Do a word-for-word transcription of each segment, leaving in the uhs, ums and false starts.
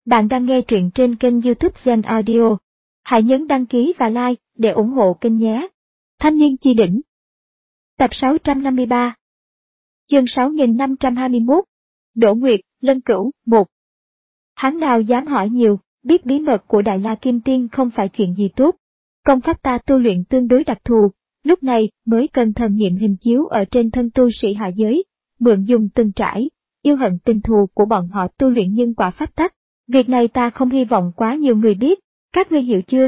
Bạn đang nghe truyện trên kênh YouTube Zen Audio. Hãy nhấn đăng ký và like để ủng hộ kênh nhé. Thanh niên chi đỉnh. Tập sáu trăm năm mươi ba. Chương sáu nghìn năm trăm hai mươi mốt. Đỗ Nguyệt, Lân Cửu, một. Hắn nào dám hỏi nhiều, biết bí mật của Đại La Kim Tiên không phải chuyện gì tốt. Công pháp ta tu luyện tương đối đặc thù, lúc này mới cần thần nghiệm hình chiếu ở trên thân tu sĩ hạ giới, mượn dùng từng trải, yêu hận tình thù của bọn họ tu luyện nhân quả pháp tắc. Việc này ta không hy vọng quá nhiều người biết, các ngươi hiểu chưa?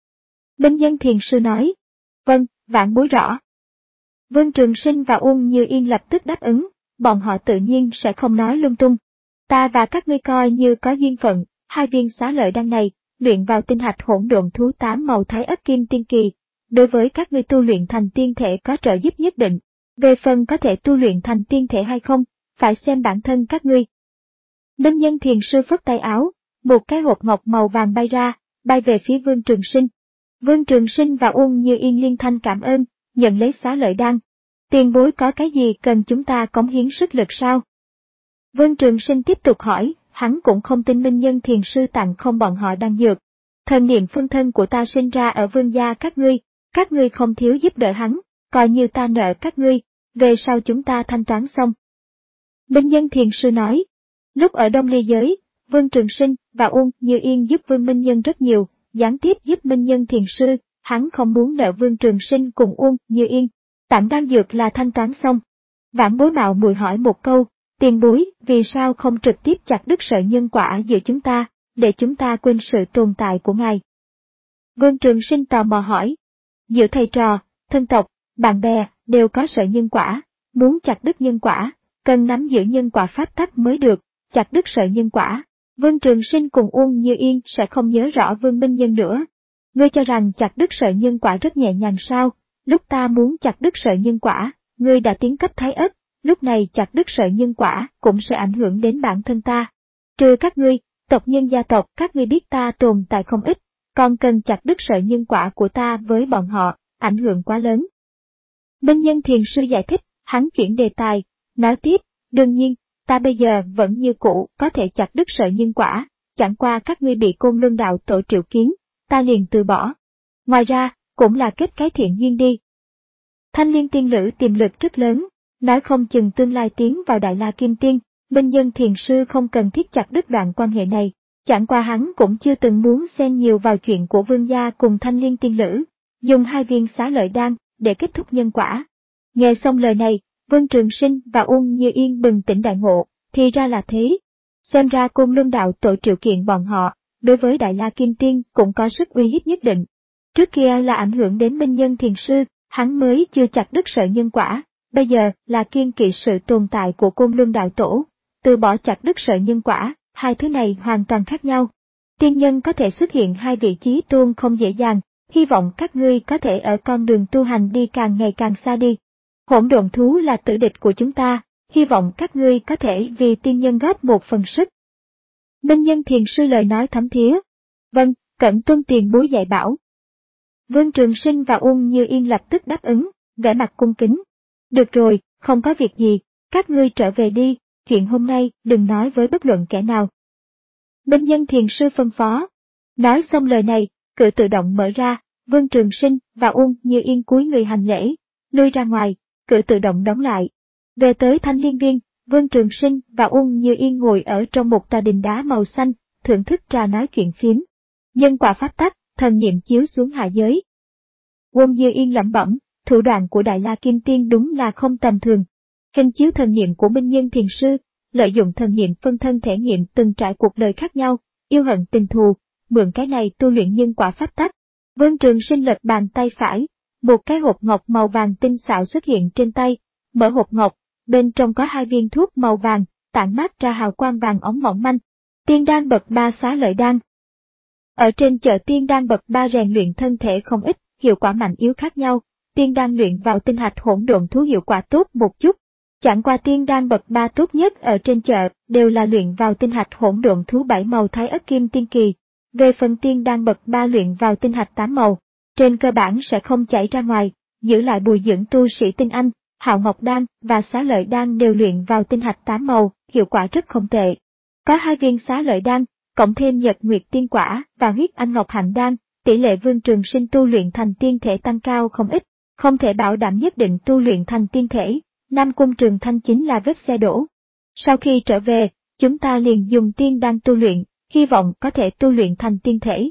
Minh Nhân Thiền Sư nói. Vâng, vãn bối rõ. Vương Trường Sinh và Uông Như Yên lập tức đáp ứng, bọn họ tự nhiên sẽ không nói lung tung. Ta và các ngươi coi như có duyên phận, hai viên xá lợi đan này, luyện vào tinh hạch hỗn độn thú tám màu thái ất kim tiên kỳ, đối với các ngươi tu luyện thành tiên thể có trợ giúp nhất định. Về phần có thể tu luyện thành tiên thể hay không, phải xem bản thân các ngươi. Minh Nhân Thiền Sư phất tay áo, một cái hộp ngọc màu vàng bay ra, bay về phía Vương Trường Sinh. Vương Trường Sinh và Uông Như Yên liên thanh cảm ơn, nhận lấy xá lợi đan. Tiền bối có cái gì cần chúng ta cống hiến sức lực sao? Vương Trường Sinh tiếp tục hỏi, hắn cũng không tin Minh Nhân Thiền Sư tặng không bọn họ đan dược. Thần niệm phân thân của ta sinh ra ở vương gia các ngươi, các ngươi không thiếu giúp đỡ hắn, coi như ta nợ các ngươi, về sau chúng ta thanh toán xong. Minh Nhân Thiền Sư nói. Lúc ở Đông Ly Giới, Vương Trường Sinh và Uông Như Yên giúp Vương Minh Nhân rất nhiều, gián tiếp giúp Minh Nhân Thiền Sư, hắn không muốn nợ Vương Trường Sinh cùng Uông Như Yên. Tạm đan dược là thanh toán xong. Vãn bối mạo muội hỏi một câu, tiền bối, vì sao không trực tiếp chặt đứt sợi nhân quả giữa chúng ta, để chúng ta quên sự tồn tại của ngài? Vương Trường Sinh tò mò hỏi. Giữa thầy trò, thân tộc, bạn bè, đều có sợi nhân quả, muốn chặt đứt nhân quả, cần nắm giữ nhân quả pháp tắc mới được. Chặt đứt sợi nhân quả, Vương Trường Sinh cùng Uông Như Yên sẽ không nhớ rõ Vương Minh Nhân nữa. Ngươi cho rằng chặt đứt sợi nhân quả rất nhẹ nhàng sao? Lúc ta muốn chặt đứt sợi nhân quả, ngươi đã tiến cấp thái ất, lúc này chặt đứt sợi nhân quả cũng sẽ ảnh hưởng đến bản thân ta. Trừ các ngươi, tộc nhân gia tộc các ngươi biết ta tồn tại không ít, còn cần chặt đứt sợi nhân quả của ta với bọn họ, ảnh hưởng quá lớn. Minh Nhân Thiền Sư giải thích, hắn chuyển đề tài, nói tiếp, đương nhiên. Ta bây giờ vẫn như cũ có thể chặt đứt sợi nhân quả, chẳng qua các ngươi bị Côn Luân đạo tổ triệu kiến, ta liền từ bỏ. Ngoài ra, cũng là kết cái thiện duyên đi. Thanh Liên tiên nữ tiềm lực rất lớn, nói không chừng tương lai tiến vào Đại La Kim Tiên, Minh Nhân Thiền Sư không cần thiết chặt đứt đoạn quan hệ này, chẳng qua hắn cũng chưa từng muốn xen nhiều vào chuyện của vương gia cùng Thanh Liên tiên nữ, dùng hai viên xá lợi đan để kết thúc nhân quả. Nghe xong lời này, Vương Trường Sinh và Uông Như Yên bừng tỉnh đại ngộ, thì ra là thế. Xem ra Côn Luân đạo tổ triệu kiện bọn họ, đối với Đại La Kim Tiên cũng có sức uy hiếp nhất định. Trước kia là ảnh hưởng đến Minh Nhân Thiền Sư, hắn mới chưa chặt đứt sợi nhân quả, bây giờ là kiên kỵ sự tồn tại của Côn Luân đạo tổ, từ bỏ chặt đứt sợi nhân quả, hai thứ này hoàn toàn khác nhau. Tiên nhân có thể xuất hiện hai vị chí tôn không dễ dàng, hy vọng các ngươi có thể ở con đường tu hành đi càng ngày càng xa đi. Hỗn độn thú là tử địch của chúng ta, hy vọng các ngươi có thể vì tiên nhân góp một phần sức. Minh Nhân Thiền Sư lời nói thấm thía. Vâng, cẩn tuân tiền bối dạy bảo. Vương Trường Sinh và Uông Như Yên lập tức đáp ứng, vẻ mặt cung kính. Được rồi, không có việc gì, các ngươi trở về đi, chuyện hôm nay đừng nói với bất luận kẻ nào. Minh Nhân Thiền Sư phân phó. Nói xong lời này, cửa tự động mở ra, Vương Trường Sinh và Uông Như Yên cúi người hành lễ, lui ra ngoài. Cửa tự động đóng lại. Về tới Thanh Liên Viên, Vương Trường Sinh và Uông Như Yên ngồi ở trong một tòa đình đá màu xanh, thưởng thức trà nói chuyện phiếm. Nhân quả pháp tắc, thần niệm chiếu xuống hạ giới. Uông Như Yên lẩm bẩm, thủ đoạn của Đại La Kim Tiên đúng là không tầm thường. Hình chiếu thần niệm của Minh Nhân Thiền Sư, lợi dụng thần niệm phân thân thể nghiệm từng trải cuộc đời khác nhau, yêu hận tình thù, mượn cái này tu luyện nhân quả pháp tắc. Vương Trường Sinh lật bàn tay phải. Một cái hộp ngọc màu vàng tinh xảo xuất hiện trên tay, mở hộp ngọc, bên trong có hai viên thuốc màu vàng, tản mát ra hào quang vàng óng mỏng manh. Tiên đan bậc ba xá lợi đan. Ở trên chợ tiên đan bậc ba rèn luyện thân thể không ít, hiệu quả mạnh yếu khác nhau, tiên đan luyện vào tinh hạch hỗn độn thú hiệu quả tốt một chút. Chẳng qua tiên đan bậc ba tốt nhất ở trên chợ đều là luyện vào tinh hạch hỗn độn thú bảy màu thái ất kim tiên kỳ. Về phần tiên đan bậc ba luyện vào tinh hạch tám màu, trên cơ bản sẽ không chảy ra ngoài, giữ lại bồi dưỡng tu sĩ tinh anh, hạo ngọc đan và xá lợi đan đều luyện vào tinh hạch tám màu, hiệu quả rất không tệ. Có hai viên xá lợi đan, cộng thêm nhật nguyệt tiên quả và huyết anh ngọc hạnh đan, tỷ lệ Vương Trường Sinh tu luyện thành tiên thể tăng cao không ít, không thể bảo đảm nhất định tu luyện thành tiên thể, Nam Cung Trường Thanh chính là vết xe đổ. Sau khi trở về, chúng ta liền dùng tiên đan tu luyện, hy vọng có thể tu luyện thành tiên thể.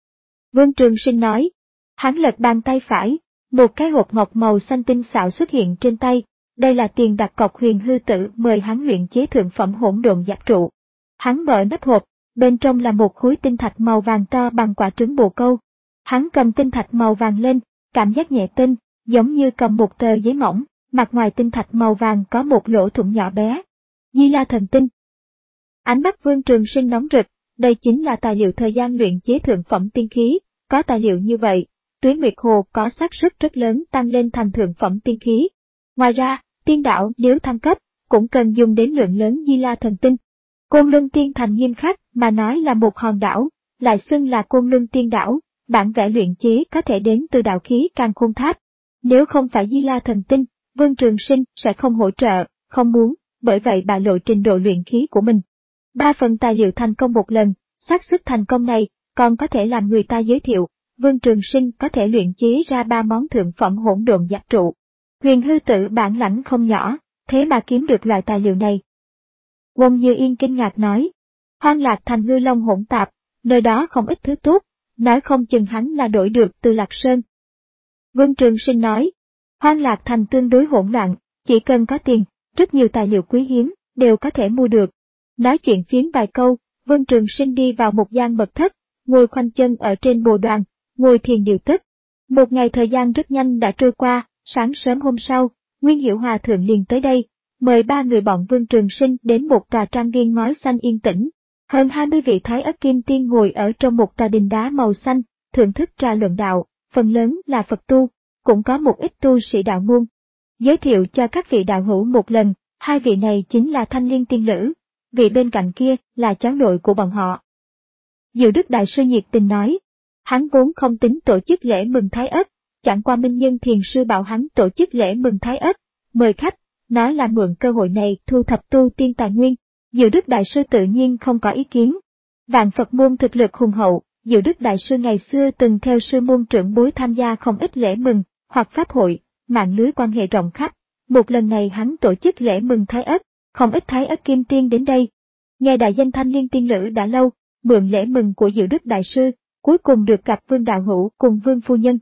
Vương Trường Sinh nói, hắn lật bàn tay phải, một cái hộp ngọc màu xanh tinh xảo xuất hiện trên tay, đây là tiền đặt cọc Huyền Hư Tử mời hắn luyện chế thượng phẩm hỗn độn giáp trụ. Hắn mở nắp hộp, bên trong là một khối tinh thạch màu vàng to bằng quả trứng bồ câu. Hắn cầm tinh thạch màu vàng lên, cảm giác nhẹ tinh, giống như cầm một tờ giấy mỏng, mặt ngoài tinh thạch màu vàng có một lỗ thủng nhỏ bé. Di La Thần Tinh. Ánh mắt Vương Trường Sinh nóng rực, đây chính là tài liệu thời gian luyện chế thượng phẩm tiên khí, có tài liệu như vậy, Tuế Nguyệt Hồ có xác suất rất lớn tăng lên thành thượng phẩm tiên khí. Ngoài ra, tiên đạo nếu thăng cấp, cũng cần dùng đến lượng lớn Di La Thần Tinh. Côn Luân Tiên Thành nghiêm khắc mà nói là một hòn đảo, lại xưng là Côn Luân Tiên Đảo, bản vẽ luyện chế có thể đến từ đạo khí Càn Khôn Tháp. Nếu không phải Di La Thần Tinh, Vương Trường Sinh sẽ không hỗ trợ, không muốn, bởi vậy bại lộ trình độ luyện khí của mình. Ba phần tài liệu thành công một lần, xác suất thành công này còn có thể làm người ta giới thiệu, Vương Trường Sinh có thể luyện chế ra ba món thượng phẩm hỗn độn giáp trụ. Huyền Hư Tử bản lãnh không nhỏ, thế mà kiếm được loại tài liệu này. Wong Như Yên kinh ngạc nói, Hoang Lạc Thành ngư long hỗn tạp, nơi đó không ít thứ tốt, nói không chừng hắn là đổi được từ Lạc Sơn. Vương Trường Sinh nói, Hoang Lạc Thành tương đối hỗn loạn, chỉ cần có tiền, rất nhiều tài liệu quý hiếm, đều có thể mua được. Nói chuyện phiếm vài câu, Vương Trường Sinh đi vào một gian mật thất, ngồi khoanh chân ở trên bồ đoàn, ngồi thiền điều tức. Một ngày thời gian rất nhanh đã trôi qua, sáng sớm hôm sau, Nguyên Hiểu Hòa Thượng liền tới đây, mời ba người bọn Vương Trường Sinh đến một tòa trang viên ngói xanh yên tĩnh. Hơn hai mươi vị Thái Ất Kim Tiên ngồi ở trong một tòa đình đá màu xanh, thưởng thức trà luận đạo, phần lớn là Phật tu, cũng có một ít tu sĩ đạo môn. Giới thiệu cho các vị đạo hữu một lần, hai vị này chính là Thanh Liên Tiên Lữ, vị bên cạnh kia là cháu nội của bọn họ. Diệu Đức Đại Sư nhiệt tình nói, hắn vốn không tính tổ chức lễ mừng Thái Ất, chẳng qua Minh Nhân Thiền Sư bảo hắn tổ chức lễ mừng Thái Ất, mời khách, nói là mượn cơ hội này thu thập tu tiên tài nguyên. Diệu Đức Đại Sư tự nhiên không có ý kiến. Vạn Phật môn thực lực hùng hậu, Diệu Đức Đại Sư ngày xưa từng theo sư môn trưởng bối tham gia không ít lễ mừng, hoặc pháp hội, mạng lưới quan hệ rộng khắp. Một lần này hắn tổ chức lễ mừng Thái Ất, không ít Thái Ất Kim Tiên đến đây. Nghe đại danh Thanh Liên Tiên Lữ đã lâu, mượn lễ mừng của Diệu Đức Đại Sư, cuối cùng được gặp Vương Đạo Hữu cùng Vương Phu Nhân.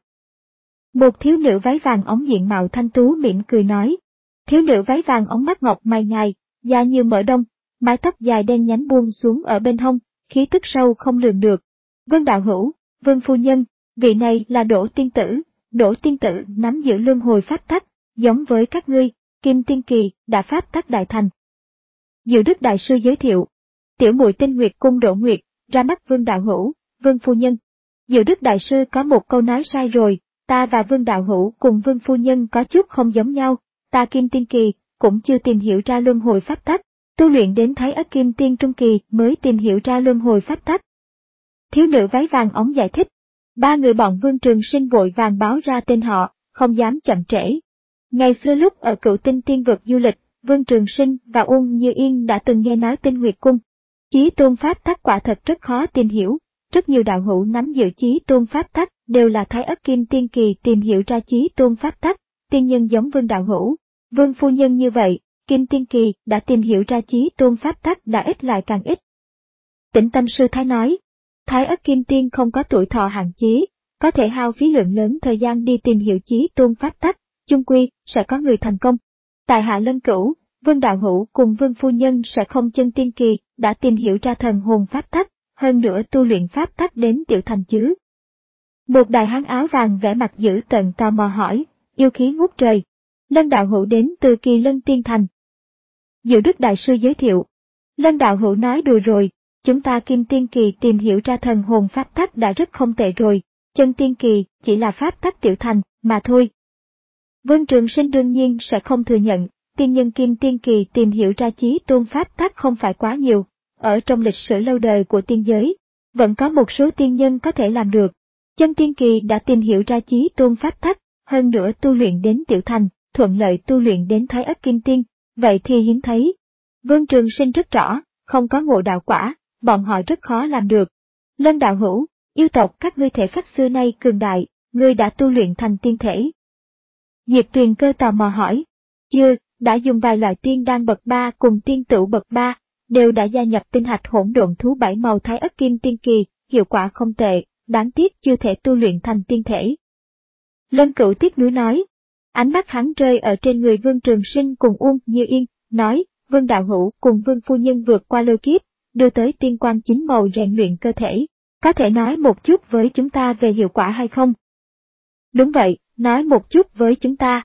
Một thiếu nữ váy vàng óng diện mạo thanh tú mỉm cười nói. Thiếu nữ váy vàng óng mắt ngọc mày ngài, da như mỡ đông, mái tóc dài đen nhánh buông xuống ở bên hông, khí tức sâu không lường được. Vương Đạo Hữu, Vương Phu Nhân, vị này là Đỗ Tiên Tử, Đỗ Tiên Tử nắm giữ luân hồi pháp tắc, giống với các ngươi, Kim Tiên Kỳ đã pháp tắc đại thành. Diệu Đức Đại Sư giới thiệu, tiểu muội tên Nguyệt Cung Đỗ Nguyệt, ra mắt Vương Đạo Hữu, Vương Phu Nhân. Diệu Đức Đại Sư có một câu nói sai rồi, ta và Vương Đạo Hữu cùng Vương Phu Nhân có chút không giống nhau, ta Kim Tiên Kỳ cũng chưa tìm hiểu ra luân hồi pháp tắc, tu luyện đến Thái Ất Kim Tiên Trung Kỳ mới tìm hiểu ra luân hồi pháp tắc. Thiếu nữ váy vàng óng giải thích, ba người bọn Vương Trường Sinh vội vàng báo ra tên họ, không dám chậm trễ. Ngày xưa lúc ở Cửu Tinh Tiên vực du lịch, Vương Trường Sinh và Uông Như Yên đã từng nghe nói tên Nguyệt Cung. Chí tôn pháp tắc quả thật rất khó tìm hiểu, rất nhiều đạo hữu nắm giữ chí tôn pháp tắc đều là Thái Ất Kim Tiên Kỳ tìm hiểu ra chí tôn pháp tắc, tiên nhân giống Vương Đạo Hữu, Vương Phu Nhân như vậy, Kim Tiên Kỳ đã tìm hiểu ra chí tôn pháp tắc đã ít lại càng ít. Tĩnh Tâm Sư Thái nói, Thái Ất Kim Tiên không có tuổi thọ hạn chế, có thể hao phí lượng lớn thời gian đi tìm hiểu chí tôn pháp tắc, chung quy sẽ có người thành công. Tại Hạ Lân Cửu, Vương Đạo Hữu cùng Vương Phu Nhân sẽ không chân tiên kỳ đã tìm hiểu ra thần hồn pháp tắc, hơn nữa tu luyện pháp tắc đến tiểu thành chứ. Một đại hán áo vàng vẻ mặt dữ tợn tò mò hỏi, yêu khí ngút trời. Lân Đạo Hữu đến từ Kỳ Lân Tiên Thành. Diệu Đức Đại Sư giới thiệu, Lân Đạo Hữu nói đùa rồi, chúng ta Kim Tiên Kỳ tìm hiểu ra thần hồn pháp tắc đã rất không tệ rồi, chân tiên kỳ chỉ là pháp tắc tiểu thành mà thôi. Vương Trường Sinh đương nhiên sẽ không thừa nhận, tiên nhân Kim Tiên Kỳ tìm hiểu ra chí tôn pháp tắc không phải quá nhiều, ở trong lịch sử lâu đời của tiên giới, vẫn có một số tiên nhân có thể làm được. Chân tiên kỳ đã tìm hiểu ra chí tôn pháp tắc, hơn nữa tu luyện đến tiểu thành, thuận lợi tu luyện đến Thái Ất Kim Tiên, vậy thì hiếm thấy. Vương Trường Sinh rất rõ, không có ngộ đạo quả, bọn họ rất khó làm được. Lân đạo hữu, yêu tộc các ngươi thể phách xưa nay cường đại, ngươi đã tu luyện thành tiên thể. Diệp Tuyền Cơ tò mò hỏi. Chưa, đã dùng vài loại tiên đan bậc ba cùng tiên tửu bậc ba, đều đã gia nhập tinh hạch hỗn độn thú bảy màu thái ất kim tiên kỳ, hiệu quả không tệ, đáng tiếc chưa thể tu luyện thành tiên thể. Lân Cửu tiếc nuối nói. Ánh mắt hắn rơi ở trên người Vương Trường Sinh cùng Uông Như Yên, nói, Vương đạo hữu cùng Vương phu nhân vượt qua lôi kiếp, đưa tới tiên quang chín màu rèn luyện cơ thể, có thể nói một chút với chúng ta về hiệu quả hay không? Đúng vậy, nói một chút với chúng ta.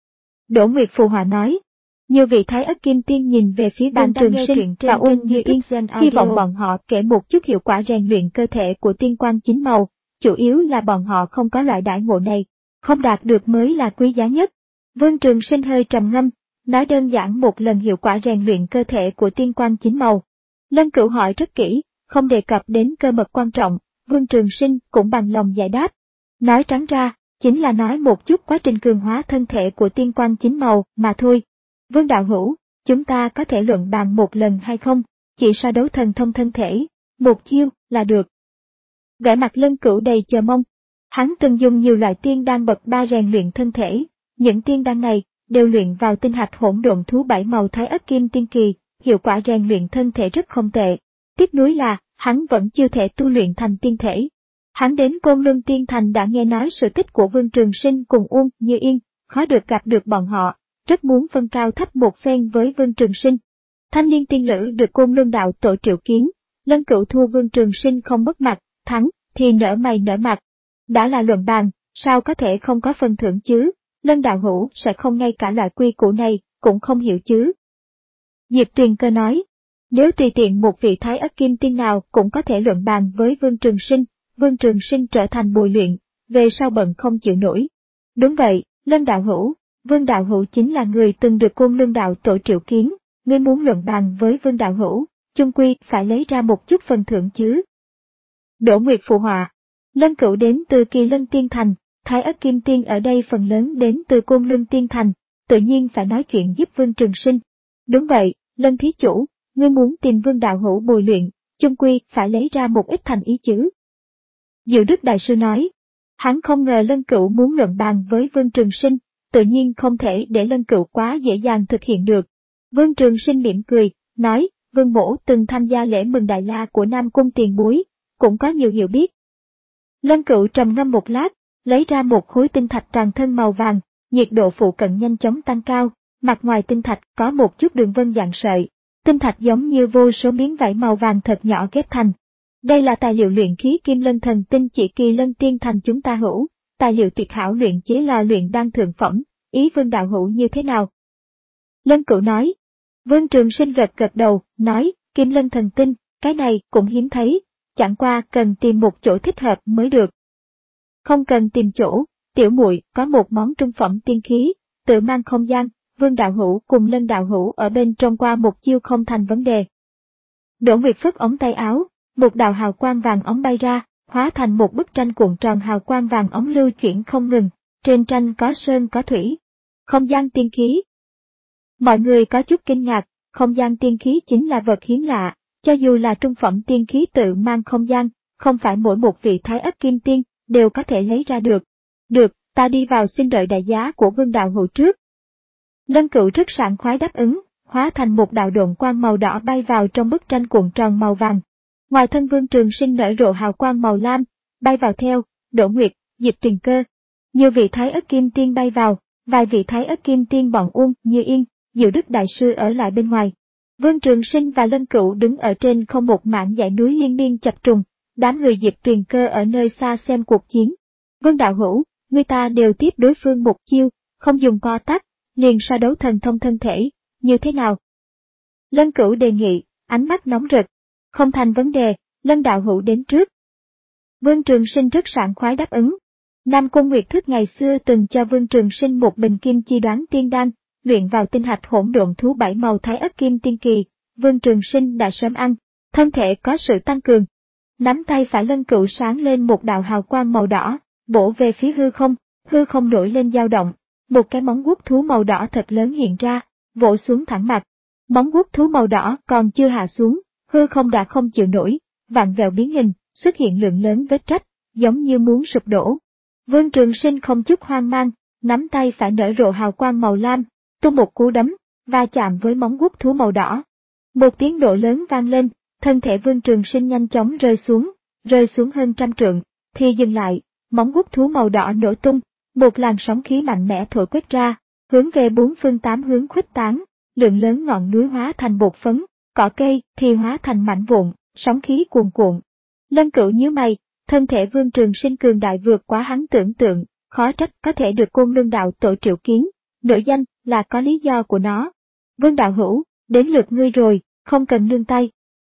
Đỗ Nguyệt phù hòa nói. Nhiều vị thái ất kim tiên nhìn về phía Vương Trường Sinh và Uông Như Yên, hy vọng bọn họ kể một chút hiệu quả rèn luyện cơ thể của tiên quang chín màu, chủ yếu là bọn họ không có loại đãi ngộ này, không đạt được mới là quý giá nhất. Vương Trường Sinh hơi trầm ngâm, nói đơn giản một lần hiệu quả rèn luyện cơ thể của tiên quang chín màu. Lân Cửu hỏi rất kỹ, không đề cập đến cơ mật quan trọng, Vương Trường Sinh cũng bằng lòng giải đáp. Nói trắng ra, chính là nói một chút quá trình cường hóa thân thể của tiên quang chín màu mà thôi. Vương đạo hữu, chúng ta có thể luận bàn một lần hay không, chỉ so đấu thần thông thân thể, một chiêu là được. Vẻ mặt Lân Cửu đầy chờ mong. Hắn từng dùng nhiều loại tiên đan bậc ba rèn luyện thân thể, những tiên đan này đều luyện vào tinh hạch hỗn độn thú bảy màu thái ất kim tiên kỳ, hiệu quả rèn luyện thân thể rất không tệ. Tiếc nuối là, hắn vẫn chưa thể tu luyện thành tiên thể. Hắn đến Côn Luân Tiên Thành đã nghe nói sự tích của Vương Trường Sinh cùng Uông Như Yên, khó được gặp được bọn họ, rất muốn phân cao thấp một phen với Vương Trường Sinh. Thanh niên tiên lữ được Côn Luân đạo tổ triệu kiến, Lân Cửu thua Vương Trường Sinh không mất mặt, thắng thì nở mày nở mặt. Đã là luận bàn, sao có thể không có phần thưởng chứ, Lân đạo hữu sẽ không ngay cả loại quy củ này, cũng không hiểu chứ. Diệp Tuyền Cơ nói, nếu tùy tiện một vị thái ất kim tiên nào cũng có thể luận bàn với Vương Trường Sinh, Vương Trường Sinh trở thành bồi luyện, về sau bận không chịu nổi. Đúng vậy, Lân đạo hữu, Vương đạo hữu chính là người từng được Côn Luân đạo tổ triệu kiến, ngươi muốn luận bàn với Vương đạo hữu, chung quy phải lấy ra một chút phần thưởng chứ. Đỗ Nguyệt phụ họa. Lân Cửu đến từ Kỳ Lân Tiên Thành, thái ất kim tiên ở đây phần lớn đến từ Côn Luân Tiên Thành, tự nhiên phải nói chuyện giúp Vương Trường Sinh. Đúng vậy, Lân thí chủ, ngươi muốn tìm Vương đạo hữu bồi luyện, chung quy phải lấy ra một ít thành ý chứ. Diệu Đức Đại Sư nói, hắn không ngờ Lân Cửu muốn luận bàn với Vương Trường Sinh, tự nhiên không thể để Lân Cửu quá dễ dàng thực hiện được. Vương Trường Sinh mỉm cười, nói, Vương mỗ từng tham gia lễ mừng Đại La của Nam Cung tiền bối, cũng có nhiều hiểu biết. Lân Cửu trầm ngâm một lát, lấy ra một khối tinh thạch toàn thân màu vàng, nhiệt độ phụ cận nhanh chóng tăng cao, mặt ngoài tinh thạch có một chút đường vân dạng sợi, tinh thạch giống như vô số miếng vải màu vàng thật nhỏ ghép thành. Đây là tài liệu luyện khí Kim Lân Thần Tinh chỉ Kỳ Lân Tiên Thành chúng ta hữu, tài liệu tuyệt hảo luyện chế lò luyện đan thượng phẩm, ý Vương đạo hữu như thế nào? Lân Cửu nói. Vương Trường Sinh gật gật đầu, nói, Kim Lân Thần Tinh, cái này cũng hiếm thấy, chẳng qua cần tìm một chỗ thích hợp mới được. Không cần tìm chỗ, tiểu muội có một món trung phẩm tiên khí, tự mang không gian, Vương đạo hữu cùng Lân đạo hữu ở bên trong qua một chiêu không thành vấn đề. Đỗ Nguyệt phất ống tay áo, một đạo hào quang vàng ống bay ra, hóa thành một bức tranh cuộn tròn hào quang vàng ống lưu chuyển không ngừng, trên tranh có sơn có thủy. Không gian tiên khí. Mọi người có chút kinh ngạc, không gian tiên khí chính là vật hiếm lạ, cho dù là trung phẩm tiên khí tự mang không gian, không phải mỗi một vị thái ất kim tiên đều có thể lấy ra được. Được, ta đi vào xin đợi đại giá của Vương đạo hữu trước. Lân Cửu rất sảng khoái đáp ứng, hóa thành một đạo độn quang màu đỏ bay vào trong bức tranh cuộn tròn màu vàng. Ngoài thân Vương Trường Sinh nở rộ hào quang màu lam, bay vào theo, Đỗ Nguyệt, Diệp Tuyền Cơ. Nhiều vị thái ất kim tiên bay vào, vài vị thái ất kim tiên bọn Uông Như Yên, Diệu Đức Đại Sư ở lại bên ngoài. Vương Trường Sinh và Lân Cửu đứng ở trên không một mảng dãy núi liên miên chập trùng, đám người Diệp Tuyền Cơ ở nơi xa xem cuộc chiến. Vương đạo hữu, người ta đều tiếp đối phương một chiêu, không dùng co tắc, liền so đấu thần thông thân thể, như thế nào? Lân Cửu đề nghị, ánh mắt nóng rực. Không thành vấn đề, Lân đạo hữu đến trước. Vương Trường Sinh rất sảng khoái đáp ứng. Nam Cung Nguyệt Thức ngày xưa từng cho Vương Trường Sinh một bình kim chi đoán tiên đan, luyện vào tinh hạch hỗn độn thú bảy màu thái ất kim tiên kỳ, Vương Trường Sinh đã sớm ăn, thân thể có sự tăng cường. Nắm tay phải Lân Cửu sáng lên một đạo hào quang màu đỏ, bổ về phía hư không, hư không nổi lên dao động, một cái móng vuốt thú màu đỏ thật lớn hiện ra, vỗ xuống thẳng mặt. Móng vuốt thú màu đỏ còn chưa hạ xuống, hư không đã không chịu nổi, vặn vẹo biến hình, xuất hiện lượng lớn vết rách, giống như muốn sụp đổ. Vương Trường Sinh không chút hoang mang, nắm tay phải nở rộ hào quang màu lam, tung một cú đấm, va chạm với móng vuốt thú màu đỏ. Một tiếng nổ lớn vang lên, thân thể Vương Trường Sinh nhanh chóng rơi xuống, rơi xuống hơn trăm trượng, thì dừng lại, móng vuốt thú màu đỏ nổ tung, một làn sóng khí mạnh mẽ thổi quét ra, hướng về bốn phương tám hướng khuếch tán, lượng lớn ngọn núi hóa thành bột phấn, cỏ cây thì hóa thành mảnh vụn, sóng khí cuồn cuộn. Lân Cửu nhíu mày, thân thể Vương Trường Sinh cường đại vượt quá hắn tưởng tượng, khó trách có thể được Côn Luân đạo tổ triệu kiến, nổi danh là có lý do của nó. Vương đạo hữu, đến lượt ngươi rồi, không cần nương tay.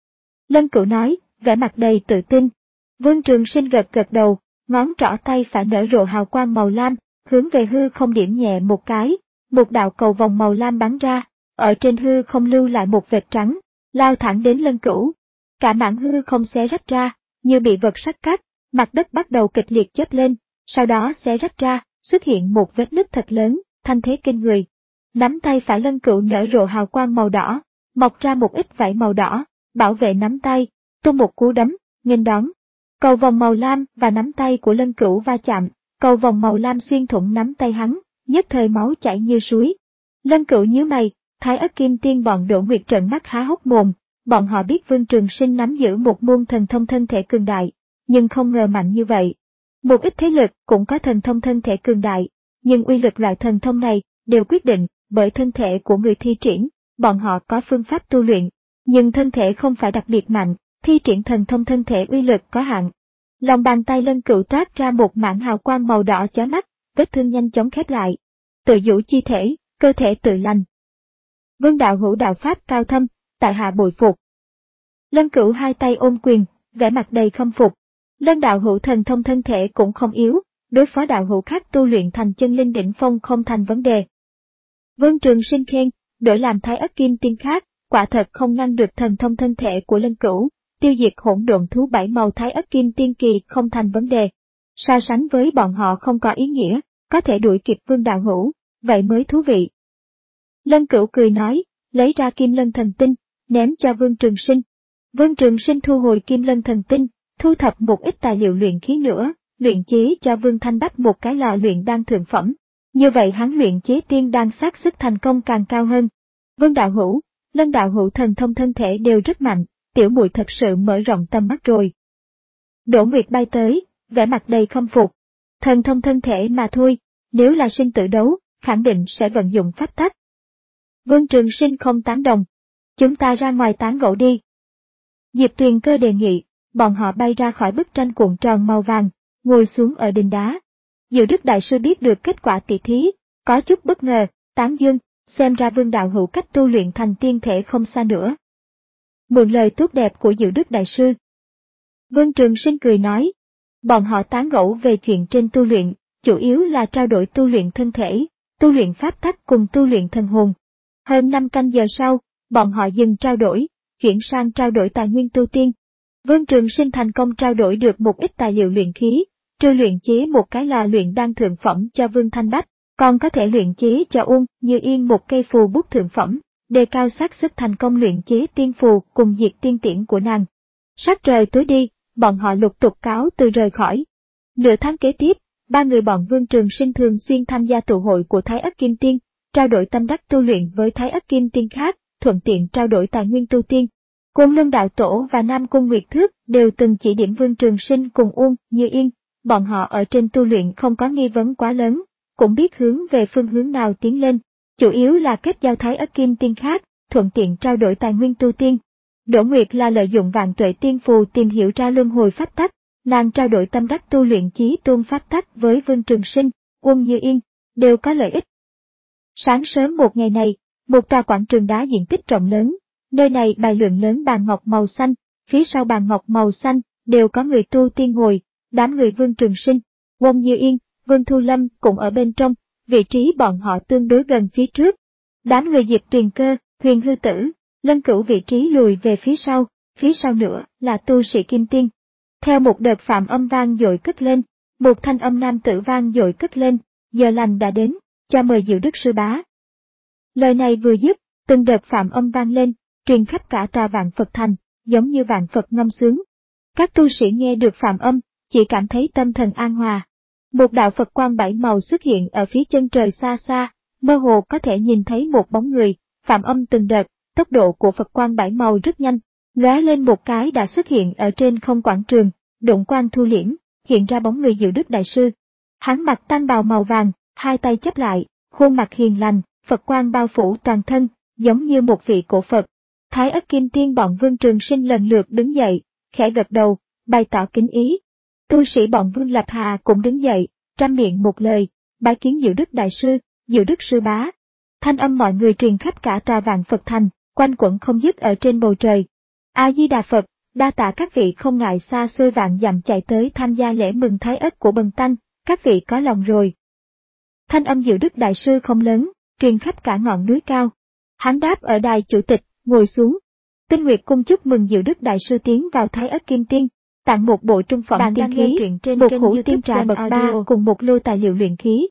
Lân Cửu nói, vẻ mặt đầy tự tin. Vương Trường Sinh gật gật đầu, ngón trỏ tay phải nở rộ hào quang màu lam, hướng về hư không điểm nhẹ một cái, một đạo cầu vòng màu lam bắn ra, ở trên hư không lưu lại một vệt trắng, lao thẳng đến Lân Cửu. Cả mảng hư không xé rách ra, như bị vật sắt cắt, mặt đất bắt đầu kịch liệt chớp lên, sau đó xé rách ra, xuất hiện một vết nứt thật lớn, thanh thế kinh người. Nắm tay phải Lân Cửu nở rộ hào quang màu đỏ, mọc ra một ít vảy màu đỏ, bảo vệ nắm tay, tung một cú đấm, nghênh đón. Cầu vòng màu lam và nắm tay của Lân Cửu va chạm, cầu vòng màu lam xuyên thủng nắm tay hắn, nhất thời máu chảy như suối. Lân Cửu nhíu mày, Thái Ức Kim Tiên bọn Đỗ Nguyệt trợn mắt há hốc mồm, bọn họ biết Vương Trường Sinh nắm giữ một môn thần thông thân thể cường đại, nhưng không ngờ mạnh như vậy. Một ít thế lực cũng có thần thông thân thể cường đại, nhưng uy lực loại thần thông này đều quyết định bởi thân thể của người thi triển, bọn họ có phương pháp tu luyện, nhưng thân thể không phải đặc biệt mạnh, thi triển thần thông thân thể uy lực có hạn. Lòng bàn tay Lân Cửu toát ra một mảng hào quang màu đỏ chói mắt, vết thương nhanh chóng khép lại. Tự vũ chi thể, cơ thể tự lành. Vương đạo hữu đạo pháp cao thâm, tại hạ bội phục. Lân Cửu hai tay ôm quyền, vẻ mặt đầy khâm phục. Lân đạo hữu thần thông thân thể cũng không yếu, đối phó đạo hữu khác tu luyện thành chân linh đỉnh phong không thành vấn đề. Vương Trường Sinh khen, đổi làm Thái Ức Kim Tiên khác, quả thật không ngăn được thần thông thân thể của Lân Cửu, tiêu diệt hỗn độn thú bảy màu Thái Ức Kim Tiên kỳ không thành vấn đề. So sánh với bọn họ không có ý nghĩa, có thể đuổi kịp Vương đạo hữu, vậy mới thú vị. Lân Cửu cười nói, lấy ra Kim Lân thần tinh, ném cho Vương Trường Sinh. Vương Trường Sinh thu hồi Kim Lân thần tinh, thu thập một ít tài liệu luyện khí nữa, luyện chế cho Vương Thanh Bách một cái lò luyện đan thượng phẩm. Như vậy hắn luyện chế tiên đan xác suất thành công càng cao hơn. Vương đạo hữu, Lân đạo hữu thần thông thân thể đều rất mạnh, tiểu muội thật sự mở rộng tầm mắt rồi. Đỗ Nguyệt bay tới, vẻ mặt đầy khâm phục. Thần thông thân thể mà thôi, nếu là sinh tử đấu, khẳng định sẽ vận dụng pháp tắc. Vương Trường Sinh không tán đồng. Chúng ta ra ngoài tán gẫu đi. Diệp Tuyền Cơ đề nghị, bọn họ bay ra khỏi bức tranh cuộn tròn màu vàng, ngồi xuống ở đỉnh đá. Diệu Đức Đại Sư biết được kết quả tỷ thí, có chút bất ngờ, tán dương, xem ra Vương đạo hữu cách tu luyện thành tiên thể không xa nữa. Mượn lời tốt đẹp của Diệu Đức Đại Sư. Vương Trường Sinh cười nói, bọn họ tán gẫu về chuyện trên tu luyện, chủ yếu là trao đổi tu luyện thân thể, tu luyện pháp tắc cùng tu luyện thần hồn. Hơn năm canh giờ sau, bọn họ dừng trao đổi, chuyển sang trao đổi tài nguyên tu tiên. Vương Trường Sinh thành công trao đổi được một ít tài liệu luyện khí, trừ luyện chế một cái lò luyện đan thượng phẩm cho Vương Thanh Bách, còn có thể luyện chế cho Uông Như Yên một cây phù bút thượng phẩm, đề cao xác suất thành công luyện chế tiên phù cùng diệt tiên tiễn của nàng. Sắc trời tối đi, bọn họ lục tục cáo từ rời khỏi. Nửa tháng kế tiếp, ba người bọn Vương Trường Sinh thường xuyên tham gia tụ hội của Thái Ức Kim Tiên, trao đổi tâm đắc tu luyện với Thái Ức Kim Tiên khác, thuận tiện trao đổi tài nguyên tu tiên. Côn Luân đạo tổ và Nam Cung Nguyệt Thước đều từng chỉ điểm Vương Trường Sinh cùng Uông Như Yên, bọn họ ở trên tu luyện không có nghi vấn quá lớn, cũng biết hướng về phương hướng nào tiến lên, chủ yếu là kết giao Thái Ức Kim Tiên khác, thuận tiện trao đổi tài nguyên tu tiên. Đỗ Nguyệt là lợi dụng vạn tuệ tiên phù tìm hiểu ra luân hồi pháp tắc, nàng trao đổi tâm đắc tu luyện chí tôn pháp tắc với Vương Trường Sinh, Uông Như Yên, đều có lợi ích. Sáng sớm một ngày này, một tòa quảng trường đá diện tích rộng lớn, nơi này bày lượng lớn bàn ngọc màu xanh, phía sau bàn ngọc màu xanh đều có người tu tiên ngồi, đám người Vương Trường Sinh, Uông Như Yên, Vương Thu Lâm cũng ở bên trong, vị trí bọn họ tương đối gần phía trước. Đám người Diệp Tuyền Cơ, Huyền Hư Tử, Lân Cửu vị trí lùi về phía sau, phía sau nữa là tu sĩ Kim Tiên. Theo một đợt phạm âm vang dội cất lên, một thanh âm nam tử vang dội cất lên, giờ lành đã đến, cho mời Diệu Đức sư bá. Lời này vừa dứt, từng đợt phạm âm vang lên, truyền khắp cả tòa Vạn Phật Thành, giống như vạn Phật ngâm sướng. Các tu sĩ nghe được phạm âm, chỉ cảm thấy tâm thần an hòa. Một đạo Phật quang bảy màu xuất hiện ở phía chân trời xa xa, mơ hồ có thể nhìn thấy một bóng người, phạm âm từng đợt, tốc độ của Phật quang bảy màu rất nhanh, lóe lên một cái đã xuất hiện ở trên không quảng trường, đụng quang thu liễm, hiện ra bóng người Diệu Đức Đại Sư. Hắn mặc tăng bào màu vàng, hai tay chắp lại, khuôn mặt hiền lành, Phật quang bao phủ toàn thân, giống như một vị cổ Phật. Thái Ất Kim Tiên bọn Vương Trường Sinh lần lượt đứng dậy, khẽ gật đầu, bày tỏ kính ý. Tu sĩ bọn Vương Lập Hà cũng đứng dậy, trăm miệng một lời, bái kiến Diệu Đức Đại Sư, Diệu Đức Sư Bá. Thanh âm mọi người truyền khắp cả tòa Vạn Phật Thành, quanh quẩn không dứt ở trên bầu trời. A Di Đà Phật, đa tạ các vị không ngại xa xôi vạn dặm chạy tới tham gia lễ mừng Thái Ất của Bần Tăng, các vị có lòng rồi. Thanh âm Diệu Đức Đại Sư không lớn, truyền khắp cả ngọn núi cao. Hắn đáp ở đài chủ tịch, ngồi xuống. Tinh Nguyệt cung chúc mừng Diệu Đức Đại Sư tiến vào Thái Ất Kim Tiên, tặng một bộ trung phẩm tiên khí, một hũ tiên trà bậc ba cùng một lô tài liệu luyện khí.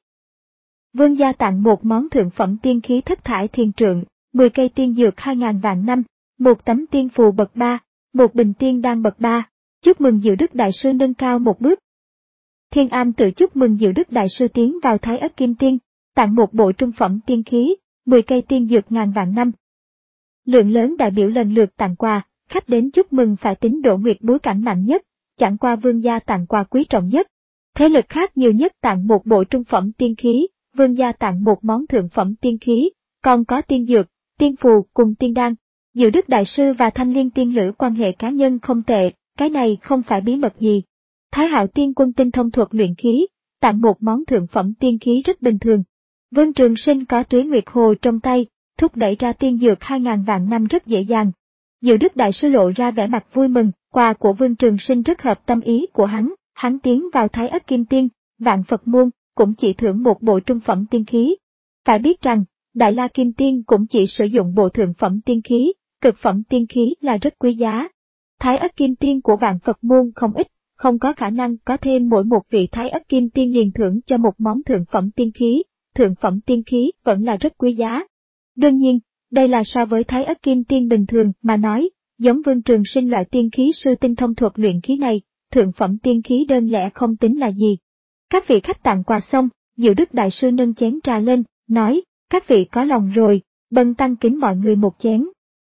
Vương gia tặng một món thượng phẩm tiên khí thất thải thiên trượng, mười cây tiên dược hai ngàn vạn năm, một tấm tiên phù bậc ba, một bình tiên đan bậc ba. Chúc mừng Diệu Đức Đại Sư nâng cao một bước. Thiên Am tự chúc mừng Diệu Đức Đại Sư tiến vào Thái Ất Kim Tiên, tặng một bộ trung phẩm tiên khí, mười cây tiên dược ngàn vạn năm. Lượng lớn đại biểu lần lượt tặng quà, khách đến chúc mừng phải tính Đỗ Nguyệt bối cảnh mạnh nhất, chẳng qua Vương gia tặng quà quý trọng nhất. Thế lực khác nhiều nhất tặng một bộ trung phẩm tiên khí, Vương gia tặng một món thượng phẩm tiên khí, còn có tiên dược, tiên phù cùng tiên đan. Diệu Đức Đại Sư và Thanh Liên Tiên Lữ quan hệ cá nhân không tệ, cái này không phải bí mật gì. Thái Hạo Tiên Quân tinh thông thuật luyện khí, tặng một món thượng phẩm tiên khí rất bình thường. Vương Trường Sinh có Tuế Nguyệt Hồ trong tay, thúc đẩy ra tiên dược hai ngàn vạn năm rất dễ dàng. Diệu Đức Đại Sư lộ ra vẻ mặt vui mừng, quà của Vương Trường Sinh rất hợp tâm ý của hắn, hắn tiến vào Thái Ất Kim Tiên, Vạn Phật môn, cũng chỉ thưởng một bộ trung phẩm tiên khí. Phải biết rằng, Đại La Kim Tiên cũng chỉ sử dụng bộ thượng phẩm tiên khí, cực phẩm tiên khí là rất quý giá. Thái Ất Kim Tiên của Vạn Phật môn không ít, không có khả năng có thêm mỗi một vị Thái Ất Kim Tiên liền thưởng cho một món thượng phẩm tiên khí, thượng phẩm tiên khí vẫn là rất quý giá. Đương nhiên, đây là so với Thái Ất Kim Tiên bình thường mà nói, giống Vương Trường Sinh loại tiên khí sư tinh thông thuật luyện khí này, thượng phẩm tiên khí đơn lẻ không tính là gì. Các vị khách tặng quà xong, Diệu Đức Đại Sư nâng chén trà lên, nói, các vị có lòng rồi, Bần Tăng kính mọi người một chén.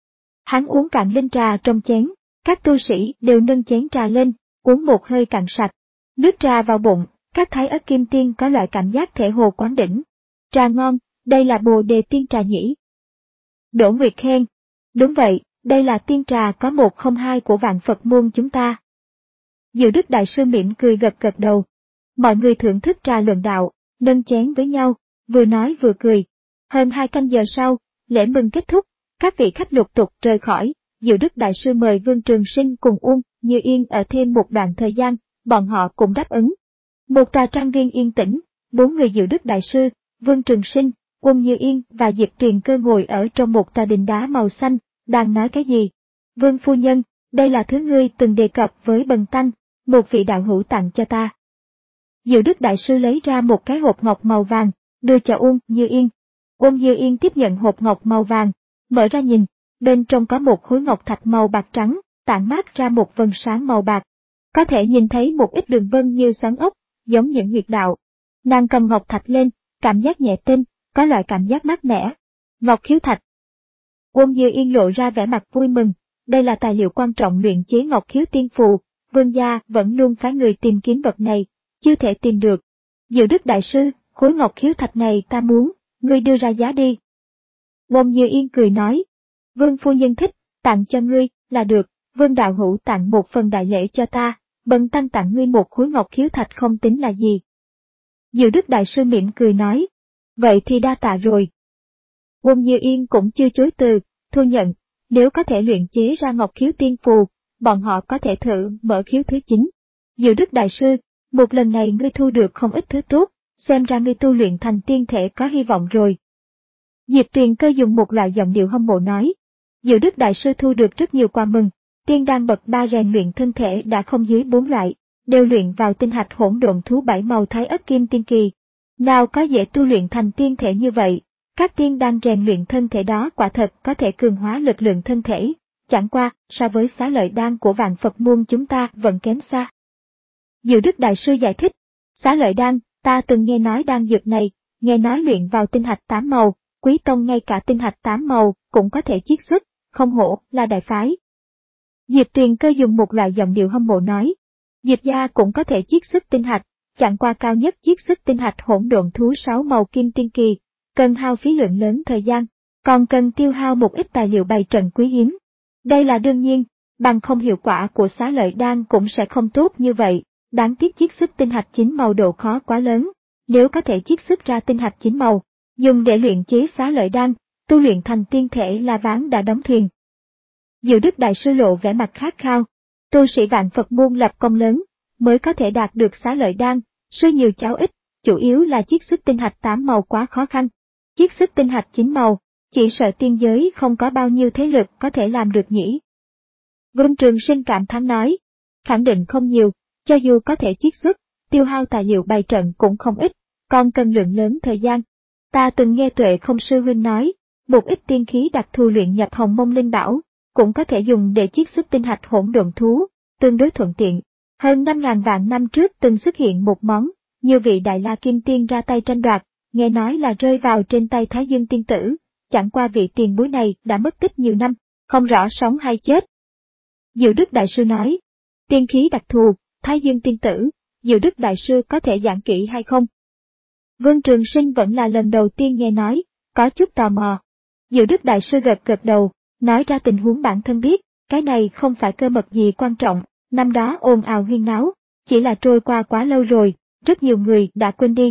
Hắn uống cạn linh trà trong chén, các tu sĩ đều nâng chén trà lên, uống một hơi cạn sạch. Nước trà vào bụng, các Thái Ất Kim Tiên có loại cảm giác thể hồ quán đỉnh. Trà ngon, đây là Bồ Đề tiên trà nhỉ? Đỗ Nguyệt khen, đúng vậy, đây là tiên trà có một không hai của Vạn Phật môn chúng ta. Diệu Đức Đại Sư mỉm cười gật gật đầu. Mọi người thưởng thức trà luận đạo, nâng chén với nhau, vừa nói vừa cười. Hơn hai canh giờ sau, lễ mừng kết thúc, các vị khách lục tục rời khỏi, Diệu Đức Đại Sư mời Vương Trường Sinh cùng Uông Như Yên ở thêm một đoạn thời gian, bọn họ cũng đáp ứng. Một tòa trang viên yên tĩnh, bốn người Diệu Đức Đại Sư, Vương Trường Sinh, Uông Như Yên và Diệp Tuyền Cơ ngồi ở trong một tòa đình đá màu xanh, đang nói cái gì? Vương phu nhân, đây là thứ ngươi từng đề cập với Bần Tăng, một vị đạo hữu tặng cho ta. Diệu Đức Đại Sư lấy ra một cái hộp ngọc màu vàng, đưa cho Uông Như Yên. Uông Như Yên tiếp nhận hộp ngọc màu vàng, mở ra nhìn, bên trong có một khối ngọc thạch màu bạc trắng, tản mát ra một vầng sáng màu bạc. Có thể nhìn thấy một ít đường vân như xoắn ốc, giống những huyệt đạo. Nàng cầm ngọc thạch lên, cảm giác nhẹ tinh, có loại cảm giác mát mẻ. Ngọc khiếu thạch. Uông Như Yên lộ ra vẻ mặt vui mừng, đây là tài liệu quan trọng luyện chế ngọc khiếu tiên phù, Vương gia vẫn luôn phái người tìm kiếm vật này, chưa thể tìm được. Diệu Đức Đại Sư, khối ngọc khiếu thạch này ta muốn, ngươi đưa ra giá đi. Uông Như Yên cười nói, Vương phu nhân thích, tặng cho ngươi, là được, Vương đạo hữu tặng một phần đại lễ cho ta, Bần Tăng tặng ngươi một khối ngọc khiếu thạch không tính là gì. Diệu Đức Đại Sư mỉm cười nói, vậy thì đa tạ rồi. Uông Như Yên cũng chưa chối từ, thu nhận, nếu có thể luyện chế ra ngọc khiếu tiên phù, bọn họ có thể thử mở khiếu thứ chín. Diệu Đức Đại Sư, một lần này ngươi thu được không ít thứ tốt, xem ra ngươi tu luyện thành tiên thể có hy vọng rồi. Diệp Tuyền Cơ dùng một loại giọng điệu hâm mộ nói, Diệu Đức Đại Sư thu được rất nhiều quà mừng, tiên đan bậc ba rèn luyện thân thể đã không dưới bốn loại, đều luyện vào tinh hạch hỗn độn thú bảy màu Thái Ất Kim Tiên Kỳ. Nào có dễ tu luyện thành tiên thể như vậy, các tiên đan rèn luyện thân thể đó quả thật có thể cường hóa lực lượng thân thể, chẳng qua, so với xá lợi đan của vạn Phật môn chúng ta vẫn kém xa. Diệu Đức Đại Sư giải thích, xá lợi đan, ta từng nghe nói đan dược này, nghe nói luyện vào tinh hạch tám màu, Quý Tông ngay cả tinh hạch tám màu cũng có thể chiết xuất, không hổ là đại phái. Diệp Tuyền Cơ dùng một loại giọng điệu hâm mộ nói, Diệp gia cũng có thể chiết xuất tinh hạch, chẳng qua cao nhất chiết xuất tinh hạch hỗn độn thú sáu màu kim tiên kỳ, cần hao phí lượng lớn thời gian, còn cần tiêu hao một ít tài liệu bày trận quý hiếm. Đây là đương nhiên, bằng không hiệu quả của xá lợi đan cũng sẽ không tốt như vậy, đáng tiếc chiết xuất tinh hạch chín màu độ khó quá lớn, nếu có thể chiết xuất ra tinh hạch chín màu, dùng để luyện chế xá lợi đan, tu luyện thành tiên thể là ván đã đóng thuyền. Diệu Đức Đại Sư lộ vẻ mặt khát khao, tu sĩ vạn Phật môn lập công lớn, mới có thể đạt được xá lợi đan, sư nhiều cháu ít, chủ yếu là chiết xuất tinh hạch tám màu quá khó khăn. Chiết xuất tinh hạch chín màu, chỉ sợ tiên giới không có bao nhiêu thế lực có thể làm được nhỉ. Vương Trường Sinh cảm thán nói, khẳng định không nhiều, cho dù có thể chiết xuất, tiêu hao tài liệu bày trận cũng không ít, còn cần lượng lớn thời gian. Ta từng nghe Tuệ Không Sư huynh nói, một ít tiên khí đặc thù luyện nhập Hồng Mông Linh Bảo, cũng có thể dùng để chiết xuất tinh hạch hỗn độn thú, tương đối thuận tiện. Hơn năm ngàn vạn năm trước từng xuất hiện một món, nhiều vị Đại La Kim Tiên ra tay tranh đoạt, nghe nói là rơi vào trên tay Thái Dương Tiên Tử, chẳng qua vị tiền bối này đã mất tích nhiều năm, không rõ sống hay chết. Diệu Đức Đại Sư nói, tiên khí đặc thù, Thái Dương Tiên Tử, Diệu Đức Đại Sư có thể giảng kỹ hay không? Vương Trường Sinh vẫn là lần đầu tiên nghe nói, có chút tò mò. Diệu Đức Đại Sư gật gật đầu, nói ra tình huống bản thân biết, cái này không phải cơ mật gì quan trọng, năm đó ồn ào huyên náo, chỉ là trôi qua quá lâu rồi, rất nhiều người đã quên đi.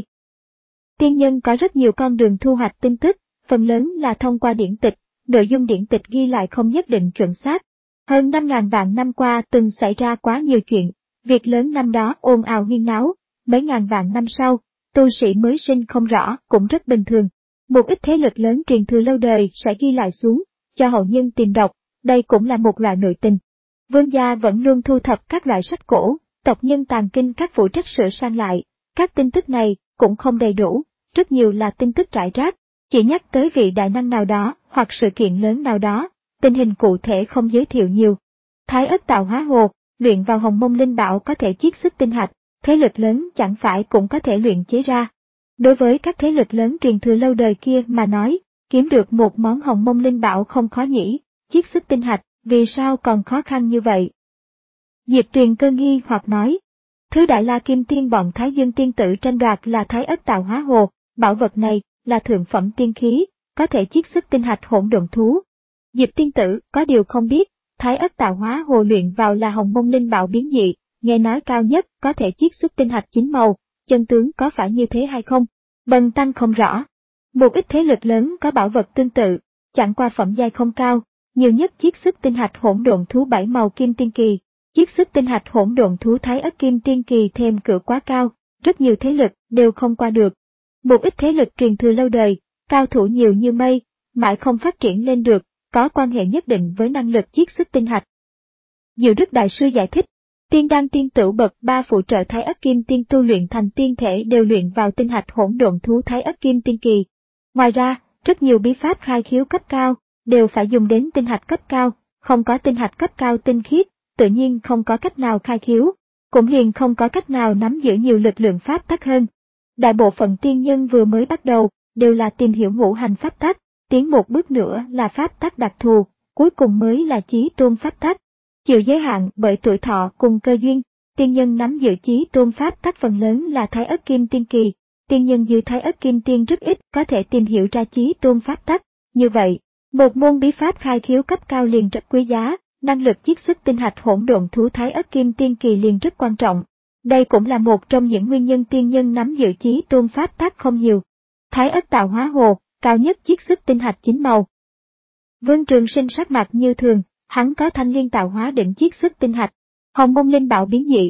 Tiên nhân có rất nhiều con đường thu hoạch tin tức, phần lớn là thông qua điển tịch, nội dung điển tịch ghi lại không nhất định chuẩn xác. Hơn năm ngàn vạn năm qua từng xảy ra quá nhiều chuyện, việc lớn năm đó ồn ào huyên náo, mấy ngàn vạn năm sau, tu sĩ mới sinh không rõ cũng rất bình thường. Một ít thế lực lớn truyền thừa lâu đời sẽ ghi lại xuống, cho hậu nhân tìm đọc, đây cũng là một loại nội tình. Vương gia vẫn luôn thu thập các loại sách cổ, tộc nhân tàng kinh các phụ trách sửa sang lại, các tin tức này cũng không đầy đủ, rất nhiều là tin tức rải rác, chỉ nhắc tới vị đại năng nào đó hoặc sự kiện lớn nào đó, tình hình cụ thể không giới thiệu nhiều. Thái Ất Tạo Hóa Hồ, luyện vào Hồng Mông Linh Bảo có thể chiết xuất tinh hạch, thế lực lớn chẳng phải cũng có thể luyện chế ra. Đối với các thế lực lớn truyền thừa lâu đời kia mà nói, kiếm được một món Hồng Mông Linh Bảo không khó nhỉ, chiết xuất tinh hạch, vì sao còn khó khăn như vậy? Diệp Tuyền Cơ nghi hoặc nói, thứ Đại La Kim Tiên bọn Thái Dương Tiên Tử tranh đoạt là Thái Ất Tạo Hóa Hồ, bảo vật này là thượng phẩm tiên khí, có thể chiết xuất tinh hạch hỗn độn thú. Diệp Tiên Tử có điều không biết, Thái Ất Tạo Hóa Hồ luyện vào là Hồng Mông Linh Bảo biến dị, nghe nói cao nhất có thể chiết xuất tinh hạch chín màu, chân tướng có phải như thế hay không? Bần tăng không rõ. Một ít thế lực lớn có bảo vật tương tự, chẳng qua phẩm giai không cao, nhiều nhất chiết xuất tinh hạch hỗn độn thú bảy màu kim tiên kỳ, chiết xuất tinh hạch hỗn độn thú Thái Ất kim tiên kỳ thêm cửa quá cao, rất nhiều thế lực đều không qua được. Một ít thế lực truyền thừa lâu đời, cao thủ nhiều như mây, mãi không phát triển lên được, có quan hệ nhất định với năng lực chiết xuất tinh hạch. Diệu Đức Đại Sư giải thích, tiên đan tiên tửu bậc ba phụ trợ Thái Ất kim tiên tu luyện thành tiên thể đều luyện vào tinh hạch hỗn độn thú Thái Ất kim tiên kỳ. Ngoài ra, rất nhiều bí pháp khai khiếu cấp cao đều phải dùng đến tinh hạch cấp cao, không có tinh hạch cấp cao tinh khiết, tự nhiên không có cách nào khai khiếu, cũng liền không có cách nào nắm giữ nhiều lực lượng pháp tắc hơn. Đại bộ phận tiên nhân vừa mới bắt đầu đều là tìm hiểu ngũ hành pháp tắc, tiến một bước nữa là pháp tắc đặc thù, cuối cùng mới là chí tôn pháp tắc. Chịu giới hạn bởi tuổi thọ cùng cơ duyên, tiên nhân nắm giữ chí tôn pháp tắc phần lớn là Thái Ất kim tiên kỳ, tiên nhân dưới Thái Ất kim tiên rất ít có thể tìm hiểu ra chí tôn pháp tắc. Như vậy, một môn bí pháp khai khiếu cấp cao liền rất quý giá, năng lực chiết xuất tinh hạch hỗn độn thú Thái Ất kim tiên kỳ liền rất quan trọng. Đây cũng là một trong những nguyên nhân tiên nhân nắm giữ chí tôn pháp tắc không nhiều. Thái Ất Tạo Hóa Hồ, cao nhất chiết xuất tinh hạch chín màu. Vương Trường Sinh sắc mặt như thường, hắn có Thanh Liên Tạo Hóa định chiết xuất tinh hạch, Hồng Mông Linh Bảo biến dị.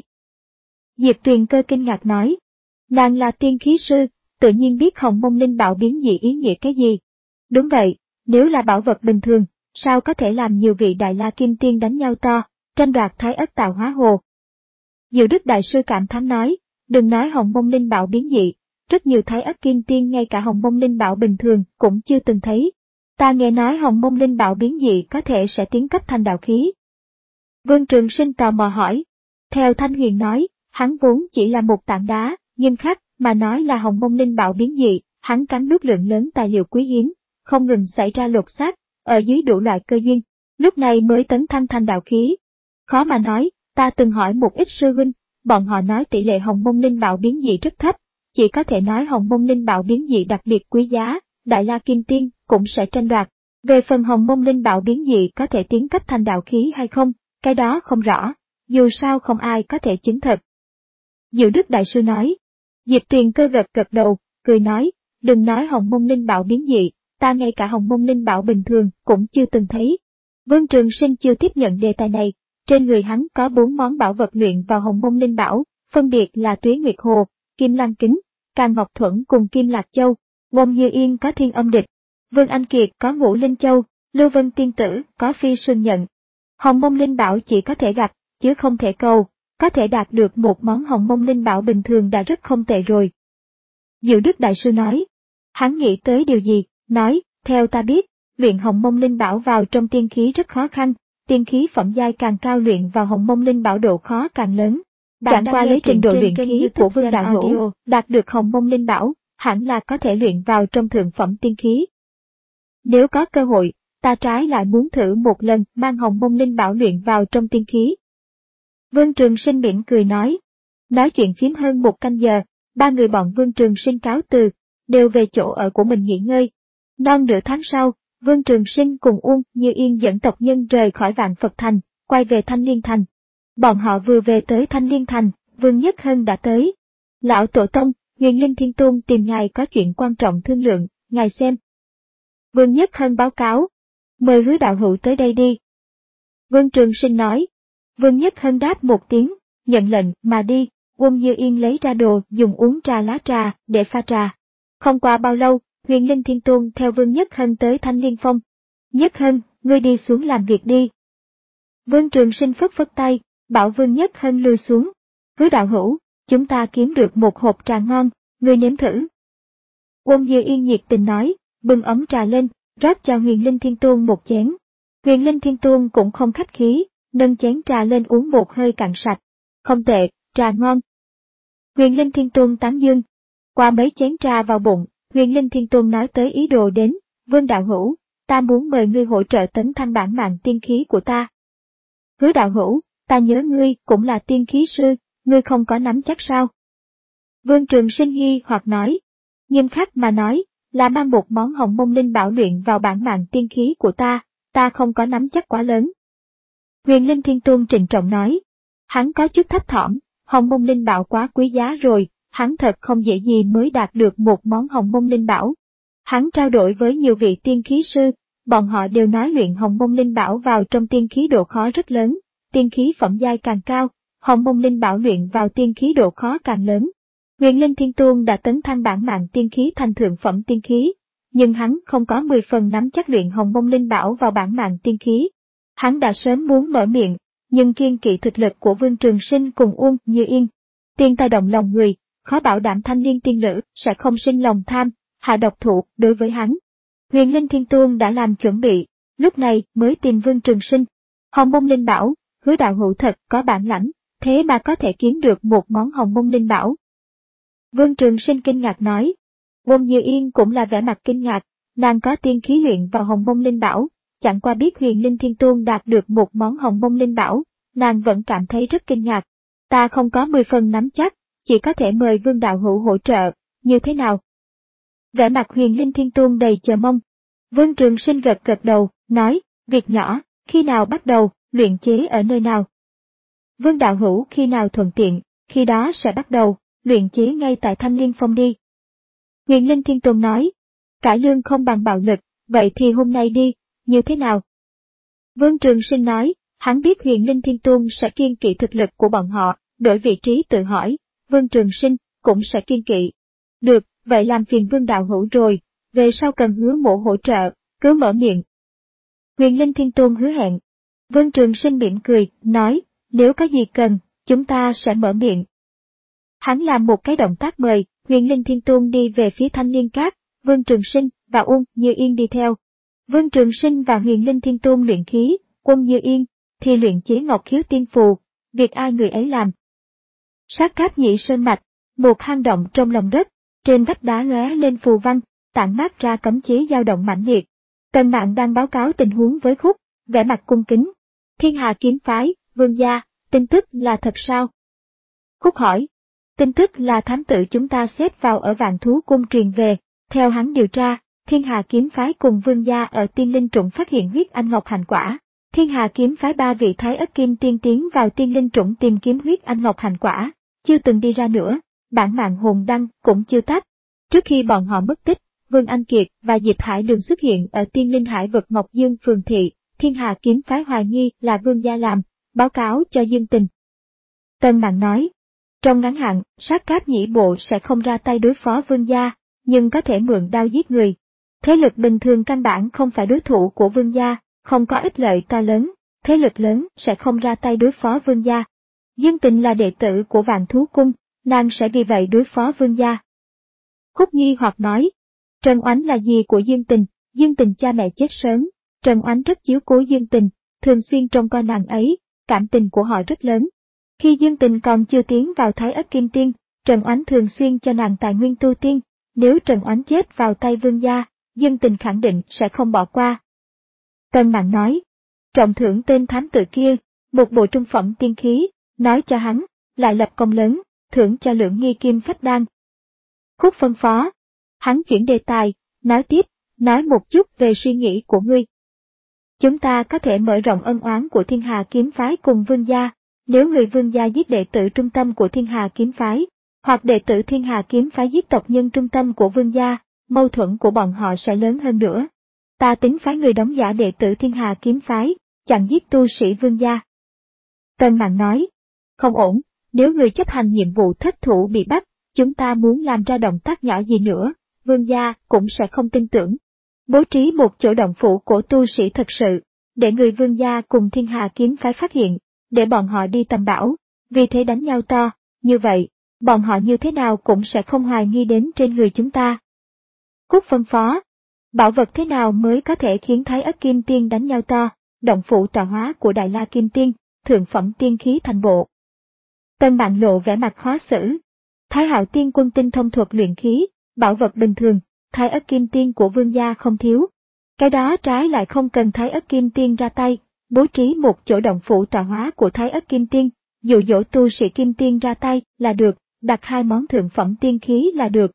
Diệp Tuyền Cơ kinh ngạc nói, nàng là tiên khí sư, tự nhiên biết Hồng Mông Linh Bảo biến dị ý nghĩa cái gì. Đúng vậy, nếu là bảo vật bình thường, sao có thể làm nhiều vị Đại La Kim Tiên đánh nhau to, tranh đoạt Thái Ất Tạo Hóa Hồ. Diệu Đức Đại Sư cảm thán nói, đừng nói Hồng Mông Linh Bảo biến dị, rất nhiều Thái Ất Kim Tiên ngay cả Hồng Mông Linh Bảo bình thường cũng chưa từng thấy. ta nghe nói Hồng Mông Linh Bảo biến dị có thể sẽ tiến cấp thành đạo khí. Vương Trường Sinh tò mò hỏi. Theo Thanh Huyền nói, hắn vốn chỉ là một tảng đá, nhưng khác mà nói là Hồng Mông Linh Bảo biến dị, hắn cắn nuốt lượng lớn tài liệu quý hiếm, không ngừng xảy ra lột xác, ở dưới đủ loại cơ duyên, lúc này mới tấn thăng thành đạo khí. Khó mà nói, ta từng hỏi một ít sư huynh, bọn họ nói tỷ lệ Hồng Mông Linh Bảo biến dị rất thấp, chỉ có thể nói Hồng Mông Linh Bảo biến dị đặc biệt quý giá, Đại La Kim Tiên cũng sẽ tranh đoạt. Về phần Hồng Mông Linh Bảo biến dị có thể tiến cấp thành đạo khí hay không, cái đó không rõ, dù sao không ai có thể chứng thực. Diệu Đức Đại Sư nói. Diệp Tuyền Cơ gật gật đầu, cười nói, đừng nói Hồng Mông Linh Bảo biến dị, ta ngay cả Hồng Mông Linh Bảo bình thường cũng chưa từng thấy. Vương Trường Sinh chưa tiếp nhận đề tài này, trên người hắn có bốn món bảo vật luyện vào Hồng Mông Linh Bảo, phân biệt là Tuế Nguyệt Hồ, Kim Lan Kính, Càn Ngọc Thuẫn cùng Kim Lạc Châu, Ngôn Như Yên có Thiên Âm Địch, Vương Anh Kiệt có Ngũ Linh Châu, Lưu Vân Tiên Tử có Phi Sương Nhận. Hồng Mông Linh Bảo chỉ có thể gặp, chứ không thể cầu, có thể đạt được một món Hồng Mông Linh Bảo bình thường đã rất không tệ rồi. Diệu Đức Đại Sư nói. Hắn nghĩ tới điều gì, nói, theo ta biết, luyện Hồng Mông Linh Bảo vào trong tiên khí rất khó khăn, tiên khí phẩm giai càng cao luyện vào Hồng Mông Linh Bảo độ khó càng lớn. Chẳng qua lấy trình độ luyện khí của Vương Đạo Hữu, đạt được Hồng Mông Linh Bảo, hẳn là có thể luyện vào trong thượng phẩm tiên khí. Nếu có cơ hội, ta trái lại muốn thử một lần mang Hồng Mông Linh Bảo luyện vào trong tiên khí. Vương Trường Sinh mỉm cười nói. Nói chuyện phím hơn một canh giờ, ba người bọn Vương Trường Sinh cáo từ, đều về chỗ ở của mình nghỉ ngơi. Non nửa tháng sau, Vương Trường Sinh cùng Uông Như Yên dẫn tộc nhân rời khỏi Vạn Phật Thành, quay về Thanh Liên Thành. Bọn họ vừa về tới Thanh Liên Thành, Vương Nhất Hân đã tới. Lão Tổ Tông, Huyền Linh Thiên Tôn tìm ngài có chuyện quan trọng thương lượng, ngài xem. Vương Nhất Hân báo cáo. Mời Hứa đạo hữu tới đây đi. Vương Trường Sinh nói. Vương Nhất Hân đáp một tiếng, nhận lệnh mà đi. Uông Như Yên lấy ra đồ dùng uống trà lá trà để pha trà. Không qua bao lâu, Huyền Linh Thiên Tôn theo Vương Nhất Hân tới Thanh Liên Phong. Nhất Hân, ngươi đi xuống làm việc đi. Vương Trường Sinh phất phất tay, bảo Vương Nhất Hân lui xuống. Hứa đạo hữu, chúng ta kiếm được một hộp trà ngon, ngươi nếm thử. Uông Như Yên nhiệt tình nói, bưng ấm trà lên, rót cho Huyền Linh Thiên Tôn một chén. Huyền Linh Thiên Tôn cũng không khách khí, nâng chén trà lên uống một hơi cạn sạch. Không tệ, trà ngon. Huyền Linh Thiên Tôn tán dương. Qua mấy chén trà vào bụng, Huyền Linh Thiên Tôn nói tới ý đồ đến, Vương đạo hữu, ta muốn mời ngươi hỗ trợ tấn thăng bản mạng tiên khí của ta. Hứa đạo hữu, ta nhớ ngươi cũng là tiên khí sư, ngươi không có nắm chắc sao? Vương Trường Sinh nghi hoặc nói. Nghiêm khắc mà nói, là mang một món Hồng Mông Linh Bảo luyện vào bản mạng tiên khí của ta, ta không có nắm chắc quá lớn. Huyền Linh Thiên Tôn trịnh trọng nói. Hắn có chút thấp thỏm, Hồng Mông Linh Bảo quá quý giá rồi, hắn thật không dễ gì mới đạt được một món Hồng Mông Linh Bảo. Hắn trao đổi với nhiều vị tiên khí sư, bọn họ đều nói luyện Hồng Mông Linh Bảo vào trong tiên khí độ khó rất lớn, tiên khí phẩm giai càng cao, Hồng Mông Linh Bảo luyện vào tiên khí độ khó càng lớn. Huyền Linh Thiên Tôn đã tấn thăng bản mạng tiên khí thành thượng phẩm tiên khí, nhưng hắn không có mười phần nắm chắc luyện Hồng Mông Linh Bảo vào bản mạng tiên khí. Hắn đã sớm muốn mở miệng, nhưng kiên kỵ thực lực của Vương Trường Sinh cùng Uông Như Yên. Tiên tài động lòng người, khó bảo đảm thanh niên tiên nữ sẽ không sinh lòng tham, hạ độc thủ đối với hắn. Huyền Linh Thiên Tôn đã làm chuẩn bị, lúc này mới tìm Vương Trường Sinh. Hồng Mông Linh Bảo, Hứa đạo hữu thật có bản lãnh, thế mà có thể kiếm được một món Hồng Mông Linh Bảo. Vương Trường Sinh kinh ngạc nói. Uông Như Yên cũng là vẻ mặt kinh ngạc, nàng có tiên khí luyện vào Hồng Mông Linh Bảo, chẳng qua biết Huyền Linh Thiên Tôn đạt được một món Hồng Mông Linh Bảo, nàng vẫn cảm thấy rất kinh ngạc. Ta không có mười phần nắm chắc, chỉ có thể mời Vương đạo hữu hỗ trợ, như thế nào? Vẻ mặt Huyền Linh Thiên Tôn đầy chờ mong. Vương Trường Sinh gật gật đầu, nói, việc nhỏ, khi nào bắt đầu, luyện chế ở nơi nào? Vương đạo hữu khi nào thuận tiện, khi đó sẽ bắt đầu, luyện chế ngay tại Thanh Liên Phong đi. Huyền Linh Thiên Tôn nói, cải lương không bằng bạo lực, vậy thì hôm nay đi, như thế nào? Vương Trường Sinh nói, hắn biết Huyền Linh Thiên Tôn sẽ kiên kỵ thực lực của bọn họ, đổi vị trí tự hỏi, Vương Trường Sinh cũng sẽ kiên kỵ. Được, vậy làm phiền Vương đạo hữu rồi, về sau cần Hứa mộ hỗ trợ, cứ mở miệng. Huyền Linh Thiên Tôn hứa hẹn. Vương Trường Sinh mỉm cười, nói, nếu có gì cần, chúng ta sẽ mở miệng. Hắn làm một cái động tác mời, Huyền Linh Thiên Tôn đi về phía Thanh Liên Các, Vương Trường Sinh và Uông Như Yên đi theo. Vương Trường Sinh và Huyền Linh Thiên Tôn luyện khí, Quân Như Yên thì luyện chế ngọc khiếu tiên phù, việc ai người ấy làm. Sát Cáp Nhĩ Sơn mạch, một hang động trong lòng đất, trên vách đá lóe lên phù văn, tản mát ra cấm chế dao động mãnh liệt. Tần Mạn đang báo cáo tình huống với Khúc, vẻ mặt cung kính. Thiên Hà kiếm phái, Vương gia, tin tức là thật sao? Khúc hỏi. Tin tức là thám tử chúng ta xếp vào ở Vạn Thú Cung truyền về, theo hắn điều tra, Thiên Hà kiếm phái cùng Vương gia ở Tiên Linh Trũng phát hiện huyết anh ngọc hành quả. Thiên Hà kiếm phái ba vị Thái Ất Kim tiên tiến vào Tiên Linh Trũng tìm kiếm huyết anh ngọc hành quả, chưa từng đi ra nữa, bản mạng hồn đăng cũng chưa tắt. Trước khi bọn họ mất tích, Vương Anh Kiệt và Diệp Hải Đường xuất hiện ở Tiên Linh Hải vực Ngọc Dương phường thị, Thiên Hà kiếm phái hoài nghi là Vương gia làm, báo cáo cho Dương Tình. Tân Mạn nói, trong ngắn hạn, Sát Cáp Nhĩ bộ sẽ không ra tay đối phó Vương gia, nhưng có thể mượn đao giết người. Thế lực bình thường căn bản không phải đối thủ của Vương gia, không có ích lợi to lớn, thế lực lớn sẽ không ra tay đối phó Vương gia. Dương Tình là đệ tử của Vạn Thú Cung, nàng sẽ vì vậy đối phó Vương gia. Khúc nghi hoặc nói, Trần Oánh là gì của Dương Tình, Dương Tình cha mẹ chết sớm, Trần Oánh rất chiếu cố Dương Tình, thường xuyên trông coi nàng ấy, cảm tình của họ rất lớn. Khi Dương Tình còn chưa tiến vào Thái Ất Kim Tiên, Trần Oánh thường xuyên cho nàng tài nguyên tu tiên, nếu Trần Oánh chết vào tay Vương gia, Dương Tình khẳng định sẽ không bỏ qua. Tân Mạn nói, trọng thưởng tên thám tử kia, một bộ trung phẩm tiên khí, nói cho hắn, lại lập công lớn, thưởng cho Lưỡng Nghi Kim Phách Đan. Khúc phân phó, hắn chuyển đề tài, nói tiếp, nói một chút về suy nghĩ của ngươi. Chúng ta có thể mở rộng ân oán của Thiên Hà kiếm phái cùng Vương gia, nếu người Vương gia giết đệ tử trung tâm của Thiên Hà kiếm phái, hoặc đệ tử Thiên Hà kiếm phái giết tộc nhân trung tâm của Vương gia, mâu thuẫn của bọn họ sẽ lớn hơn nữa. Ta tính phái người đóng giả đệ tử Thiên Hà kiếm phái, chặn giết tu sĩ Vương gia. Tân Mạn nói, không ổn, nếu người chấp hành nhiệm vụ thất thủ bị bắt, chúng ta muốn làm ra động tác nhỏ gì nữa, Vương gia cũng sẽ không tin tưởng. Bố trí một chỗ động phủ của tu sĩ thật sự, để người Vương gia cùng Thiên Hà kiếm phái phát hiện, để bọn họ đi tầm bảo, vì thế đánh nhau to, như vậy, bọn họ như thế nào cũng sẽ không hoài nghi đến trên người chúng ta. Khúc phân phó, bảo vật thế nào mới có thể khiến Thái Ất Kim Tiên đánh nhau to, động phủ tọa hóa của Đại La Kim Tiên, thượng phẩm tiên khí thành bộ. Tân Mạn lộ vẻ mặt khó xử. Thái Hạo Tiên Quân tinh thông thuật luyện khí, bảo vật bình thường, Thái Ất Kim Tiên của Vương gia không thiếu. Cái đó trái lại không cần Thái Ất Kim Tiên ra tay, bố trí một chỗ động phủ tọa hóa của Thái Ất Kim Tiên, dụ dỗ tu sĩ Kim Tiên ra tay là được, đặt hai món thượng phẩm tiên khí là được.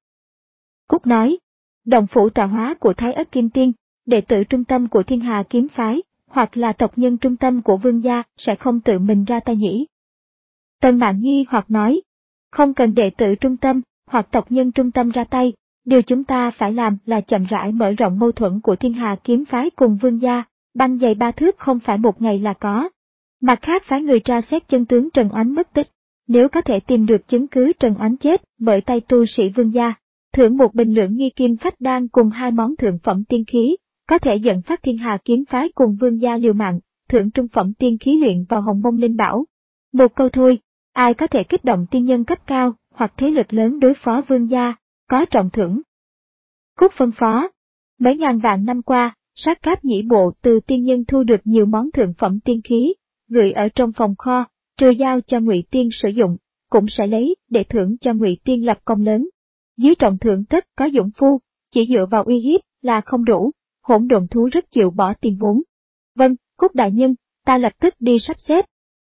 Cúc nói, động phủ tọa hóa của Thái Ất Kim Tiên, đệ tử trung tâm của Thiên Hà kiếm phái, hoặc là tộc nhân trung tâm của Vương gia sẽ không tự mình ra tay nhỉ. Tân Mạn nghi hoặc nói, không cần đệ tử trung tâm, hoặc tộc nhân trung tâm ra tay, điều chúng ta phải làm là chậm rãi mở rộng mâu thuẫn của Thiên Hà kiếm phái cùng Vương gia, băng dày ba thước không phải một ngày là có. Mặt khác phái người tra xét chân tướng Trần Oánh mất tích, nếu có thể tìm được chứng cứ Trần Oánh chết bởi tay tu sĩ Vương gia, thưởng một bình Lưỡng Nghi Kim Phách Đan cùng hai món thượng phẩm tiên khí, có thể dẫn phát Thiên Hà kiếm phái cùng Vương gia liều mạng, thưởng trung phẩm tiên khí luyện vào Hồng Mông Linh Bảo. Một câu thôi, ai có thể kích động tiên nhân cấp cao hoặc thế lực lớn đối phó Vương gia, có trọng thưởng. Khúc phân phó, mấy ngàn vạn năm qua, Sát Cáp Nhĩ bộ từ tiên nhân thu được nhiều món thượng phẩm tiên khí, gửi ở trong phòng kho, trừ giao cho Ngụy Tiên sử dụng, cũng sẽ lấy để thưởng cho Ngụy Tiên lập công lớn. Dưới trọng thưởng tất có dũng phu, chỉ dựa vào uy hiếp là không đủ, Hỗn Độn thú rất chịu bỏ tiền vốn. Vâng, Khúc đại nhân, ta lập tức đi sắp xếp.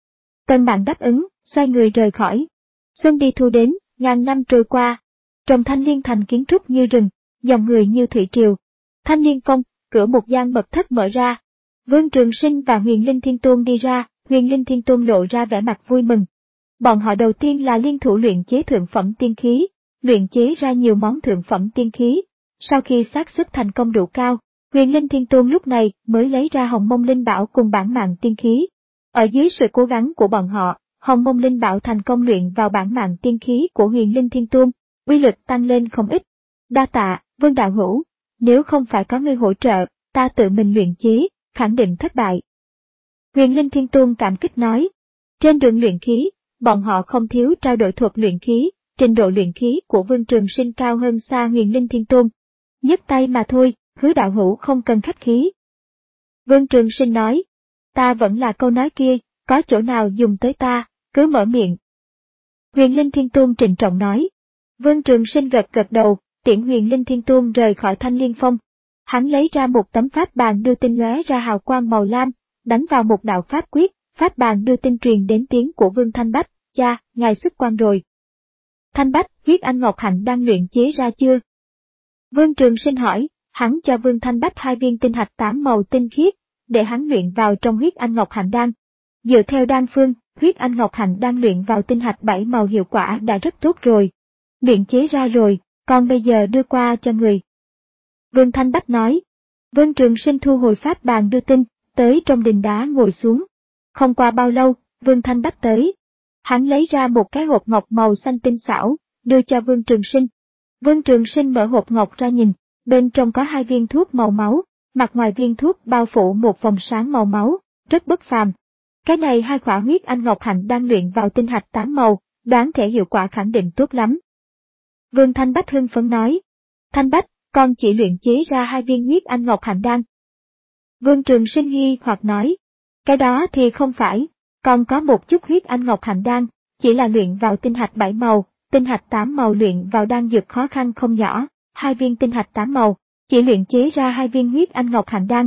Tân Mạn đáp ứng, xoay người rời khỏi. Xuân đi thu đến, ngàn năm trôi qua. Trong Thanh Liên thành kiến trúc như rừng, dòng người như thủy triều. Thanh Liên Phong, cửa một gian mật thất mở ra. Vương Trường Sinh và Huyền Linh Thiên Tôn đi ra, Huyền Linh Thiên Tôn lộ ra vẻ mặt vui mừng. Bọn họ đầu tiên là liên thủ luyện chế thượng phẩm tiên khí, luyện chế ra nhiều món thượng phẩm tiên khí. Sau khi xác suất thành công đủ cao, Huyền Linh Thiên Tôn lúc này mới lấy ra Hồng Mông Linh Bảo cùng bản mạng tiên khí. Ở dưới sự cố gắng của bọn họ, Hồng Mông Linh Bảo thành công luyện vào bản mạng tiên khí của Huyền Linh Thiên Tôn, uy lực tăng lên không ít. Đa tạ, Vương đạo hữu, nếu không phải có người hỗ trợ, ta tự mình luyện chế, khẳng định thất bại. Huyền Linh Thiên Tôn cảm kích nói, trên đường luyện khí, bọn họ không thiếu trao đổi thuật luyện khí, trình độ luyện khí của Vương Trường Sinh cao hơn xa Huyền Linh Thiên Tôn. Nhấc tay mà thôi, hứa đạo hữu không cần khách khí. Vương Trường Sinh nói, ta vẫn là câu nói kia, có chỗ nào dùng tới ta, cứ mở miệng. Huyền Linh Thiên Tôn trịnh trọng nói. Vương Trường Sinh gật gật đầu, tiễn Huyền Linh Thiên Tôn rời khỏi Thanh Liên Phong. Hắn lấy ra một tấm pháp bàn đưa tin lóe ra hào quang màu lam, đánh vào một đạo pháp quyết, pháp bàn đưa tin truyền đến tiếng của Vương Thanh Bách, cha, ngài xuất quan rồi. Thanh Bách, huyết anh Ngọc Hạnh đang luyện chế ra chưa? Vương Trường Sinh hỏi, hắn cho Vương Thanh Bách hai viên tinh hạch tám màu tinh khiết, để hắn luyện vào trong huyết anh Ngọc Hạnh đan. Dựa theo đan phương, huyết anh Ngọc Hạnh đang luyện vào tinh hạch bảy màu hiệu quả đã rất tốt rồi. Luyện chế ra rồi, còn bây giờ đưa qua cho người. Vương Thanh Bách nói. Vương Trường Sinh thu hồi pháp bàn đưa tin, tới trong đình đá ngồi xuống. Không qua bao lâu, Vương Thanh Bách tới. Hắn lấy ra một cái hộp ngọc màu xanh tinh xảo, đưa cho Vương Trường Sinh. Vương Trường Sinh mở hộp ngọc ra nhìn, bên trong có hai viên thuốc màu máu, mặt ngoài viên thuốc bao phủ một vòng sáng màu máu, rất bất phàm. Cái này hai khỏa huyết anh Ngọc Hạnh đang luyện vào tinh hạch tám màu, đoán thể hiệu quả khẳng định tốt lắm. Vương Thanh Bách hưng phấn nói, Thanh Bách, con chỉ luyện chế ra hai viên huyết anh Ngọc Hạnh đan. Vương Trường Sinh nghi hoặc nói, cái đó thì không phải, còn có một chút huyết anh Ngọc Hạnh đan, chỉ là luyện vào tinh hạch bảy màu, tinh hạch tám màu luyện vào đan dược khó khăn không nhỏ, hai viên tinh hạch tám màu, chỉ luyện chế ra hai viên huyết anh Ngọc Hạnh đan.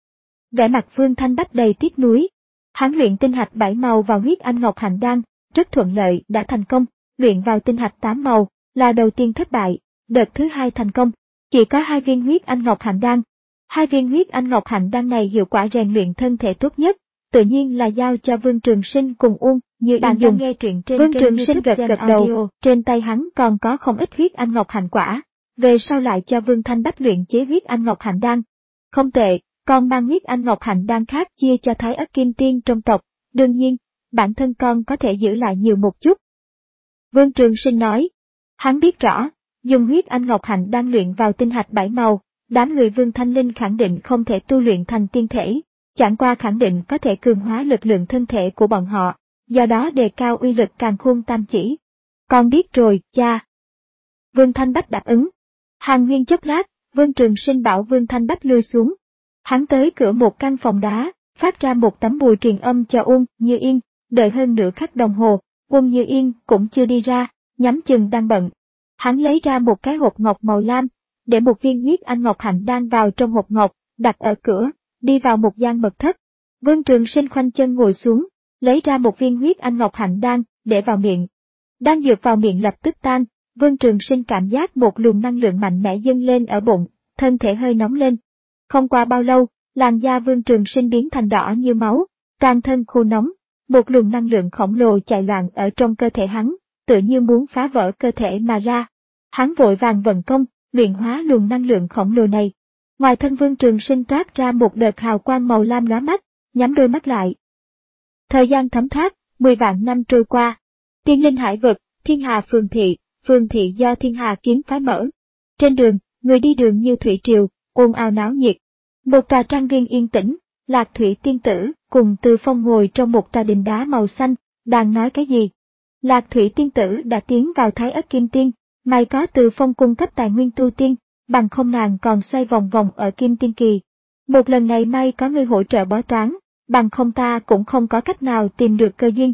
Vẻ mặt Vương Thanh Bách đầy tiếc nuối. Hắn luyện tinh hạch bảy màu vào huyết anh Ngọc Hạnh đan, rất thuận lợi đã thành công, luyện vào tinh hạch tám màu, là đầu tiên thất bại, đợt thứ hai thành công, chỉ có hai viên huyết anh Ngọc Hạnh đan. Hai viên huyết anh Ngọc Hạnh đan này hiệu quả rèn luyện thân thể tốt nhất, tự nhiên là giao cho Vương Trường Sinh cùng uống, như bạn dùng. Nghe truyện trên Vương Trường Sinh gật gật đầu, trên tay hắn còn có không ít huyết anh Ngọc Hạnh quả, về sau lại cho Vương Thanh Bách luyện chế huyết anh Ngọc Hạnh đan. Không tệ, con mang huyết anh Ngọc Hạnh đan khác chia cho Thái Ất Kim Tiên trong tộc, đương nhiên, bản thân con có thể giữ lại nhiều một chút. Vương Trường Sinh nói, hắn biết rõ, dùng huyết anh Ngọc Hạnh đan luyện vào tinh hạch bảy màu, đám người Vương Thanh Linh khẳng định không thể tu luyện thành tiên thể, chẳng qua khẳng định có thể cường hóa lực lượng thân thể của bọn họ, do đó đề cao uy lực càn khôn tam chỉ. Con biết rồi, cha. Vương Thanh Bách đáp ứng. Hàng nguyên chốc lát, Vương Trường Sinh bảo Vương Thanh Bách lui xuống. Hắn tới cửa một căn phòng đá, phát ra một tấm bùa truyền âm cho Uông Như Yên, đợi hơn nửa khắc đồng hồ, Uông Như Yên cũng chưa đi ra, nhắm chừng đang bận. Hắn lấy ra một cái hộp ngọc màu lam, để một viên huyết anh Ngọc Hạnh đan vào trong hộp ngọc, đặt ở cửa, đi vào một gian mật thất. Vương Trường Sinh khoanh chân ngồi xuống, lấy ra một viên huyết anh Ngọc Hạnh đan, để vào miệng. Đan dược vào miệng lập tức tan, Vương Trường Sinh cảm giác một luồng năng lượng mạnh mẽ dâng lên ở bụng, thân thể hơi nóng lên. Không qua bao lâu, làn da Vương Trường Sinh biến thành đỏ như máu, toàn thân khô nóng, một luồng năng lượng khổng lồ chạy loạn ở trong cơ thể hắn, tự như muốn phá vỡ cơ thể mà ra. Hắn vội vàng vận công, luyện hóa luồng năng lượng khổng lồ này. Ngoài thân Vương Trường Sinh toát ra một đợt hào quang màu lam lóa mắt, nhắm đôi mắt lại. Thời gian thấm thoát, mười vạn năm trôi qua. Tiên linh hải vực, Thiên Hà phường thị, phường thị do Thiên Hà kiếm phái mở. Trên đường, người đi đường như thủy triều, ồn ào náo nhiệt. Một tòa trang viên yên tĩnh, Lạc Thủy tiên tử cùng Từ Phong ngồi trong một tòa đình đá màu xanh, đang nói cái gì? Lạc Thủy tiên tử đã tiến vào Thái Ất Kim Tiên, may có Từ Phong cung cấp tài nguyên tu tiên, bằng không nàng còn xoay vòng vòng ở Kim Tiên kỳ. Một lần này may có người hỗ trợ bói toán, bằng không ta cũng không có cách nào tìm được cơ duyên.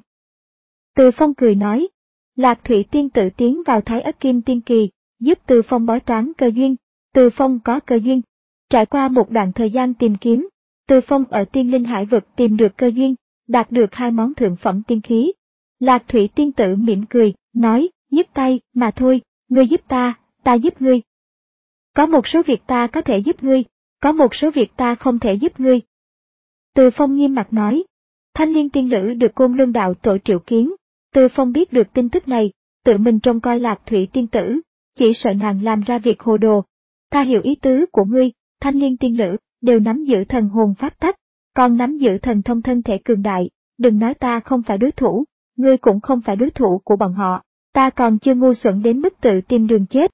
Từ Phong cười nói, Lạc Thủy tiên tử tiến vào Thái Ất Kim Tiên kỳ, giúp Từ Phong bói toán cơ duyên, Từ Phong có cơ duyên. Trải qua một đoạn thời gian tìm kiếm, Từ Phong ở tiên linh hải vực tìm được cơ duyên, đạt được hai món thượng phẩm tiên khí. Lạc Thủy tiên tử mỉm cười, nói, nhấc tay, mà thôi, ngươi giúp ta, ta giúp ngươi. Có một số việc ta có thể giúp ngươi, có một số việc ta không thể giúp ngươi. Từ Phong nghiêm mặt nói, Thanh Liên tiên nữ được Côn Luân đạo tổ triệu kiến. Từ Phong biết được tin tức này, tự mình trông coi Lạc Thủy tiên tử, chỉ sợ nàng làm ra việc hồ đồ. Ta hiểu ý tứ của ngươi, Thanh Liên tiên nữ đều nắm giữ thần hồn pháp tắc, còn nắm giữ thần thông thân thể cường đại, đừng nói ta không phải đối thủ, ngươi cũng không phải đối thủ của bọn họ, ta còn chưa ngu xuẩn đến mức tự tìm đường chết.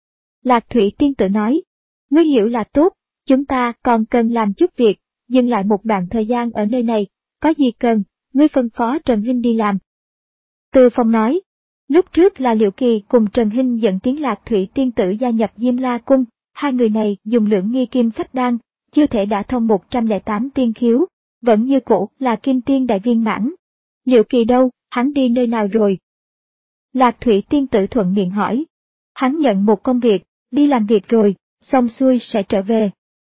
Lạc Thủy tiên tử nói, ngươi hiểu là tốt, chúng ta còn cần làm chút việc, dừng lại một đoạn thời gian ở nơi này, có gì cần, ngươi phân phó Trần Hinh đi làm. Từ Phong nói, lúc trước là Liệu Kỳ cùng Trần Hinh dẫn tiếng Lạc Thủy tiên tử gia nhập Diêm La Cung, hai người này dùng lưỡng nghi kim phách đan, chưa thể đả thông một trăm lẻ tám tiên khiếu, vẫn như cũ là kim tiên đại viên mãn. Liệu Kỳ đâu, hắn đi nơi nào rồi? Lạc Thủy tiên tử thuận miệng hỏi. Hắn nhận một công việc, đi làm việc rồi, xong xuôi sẽ trở về.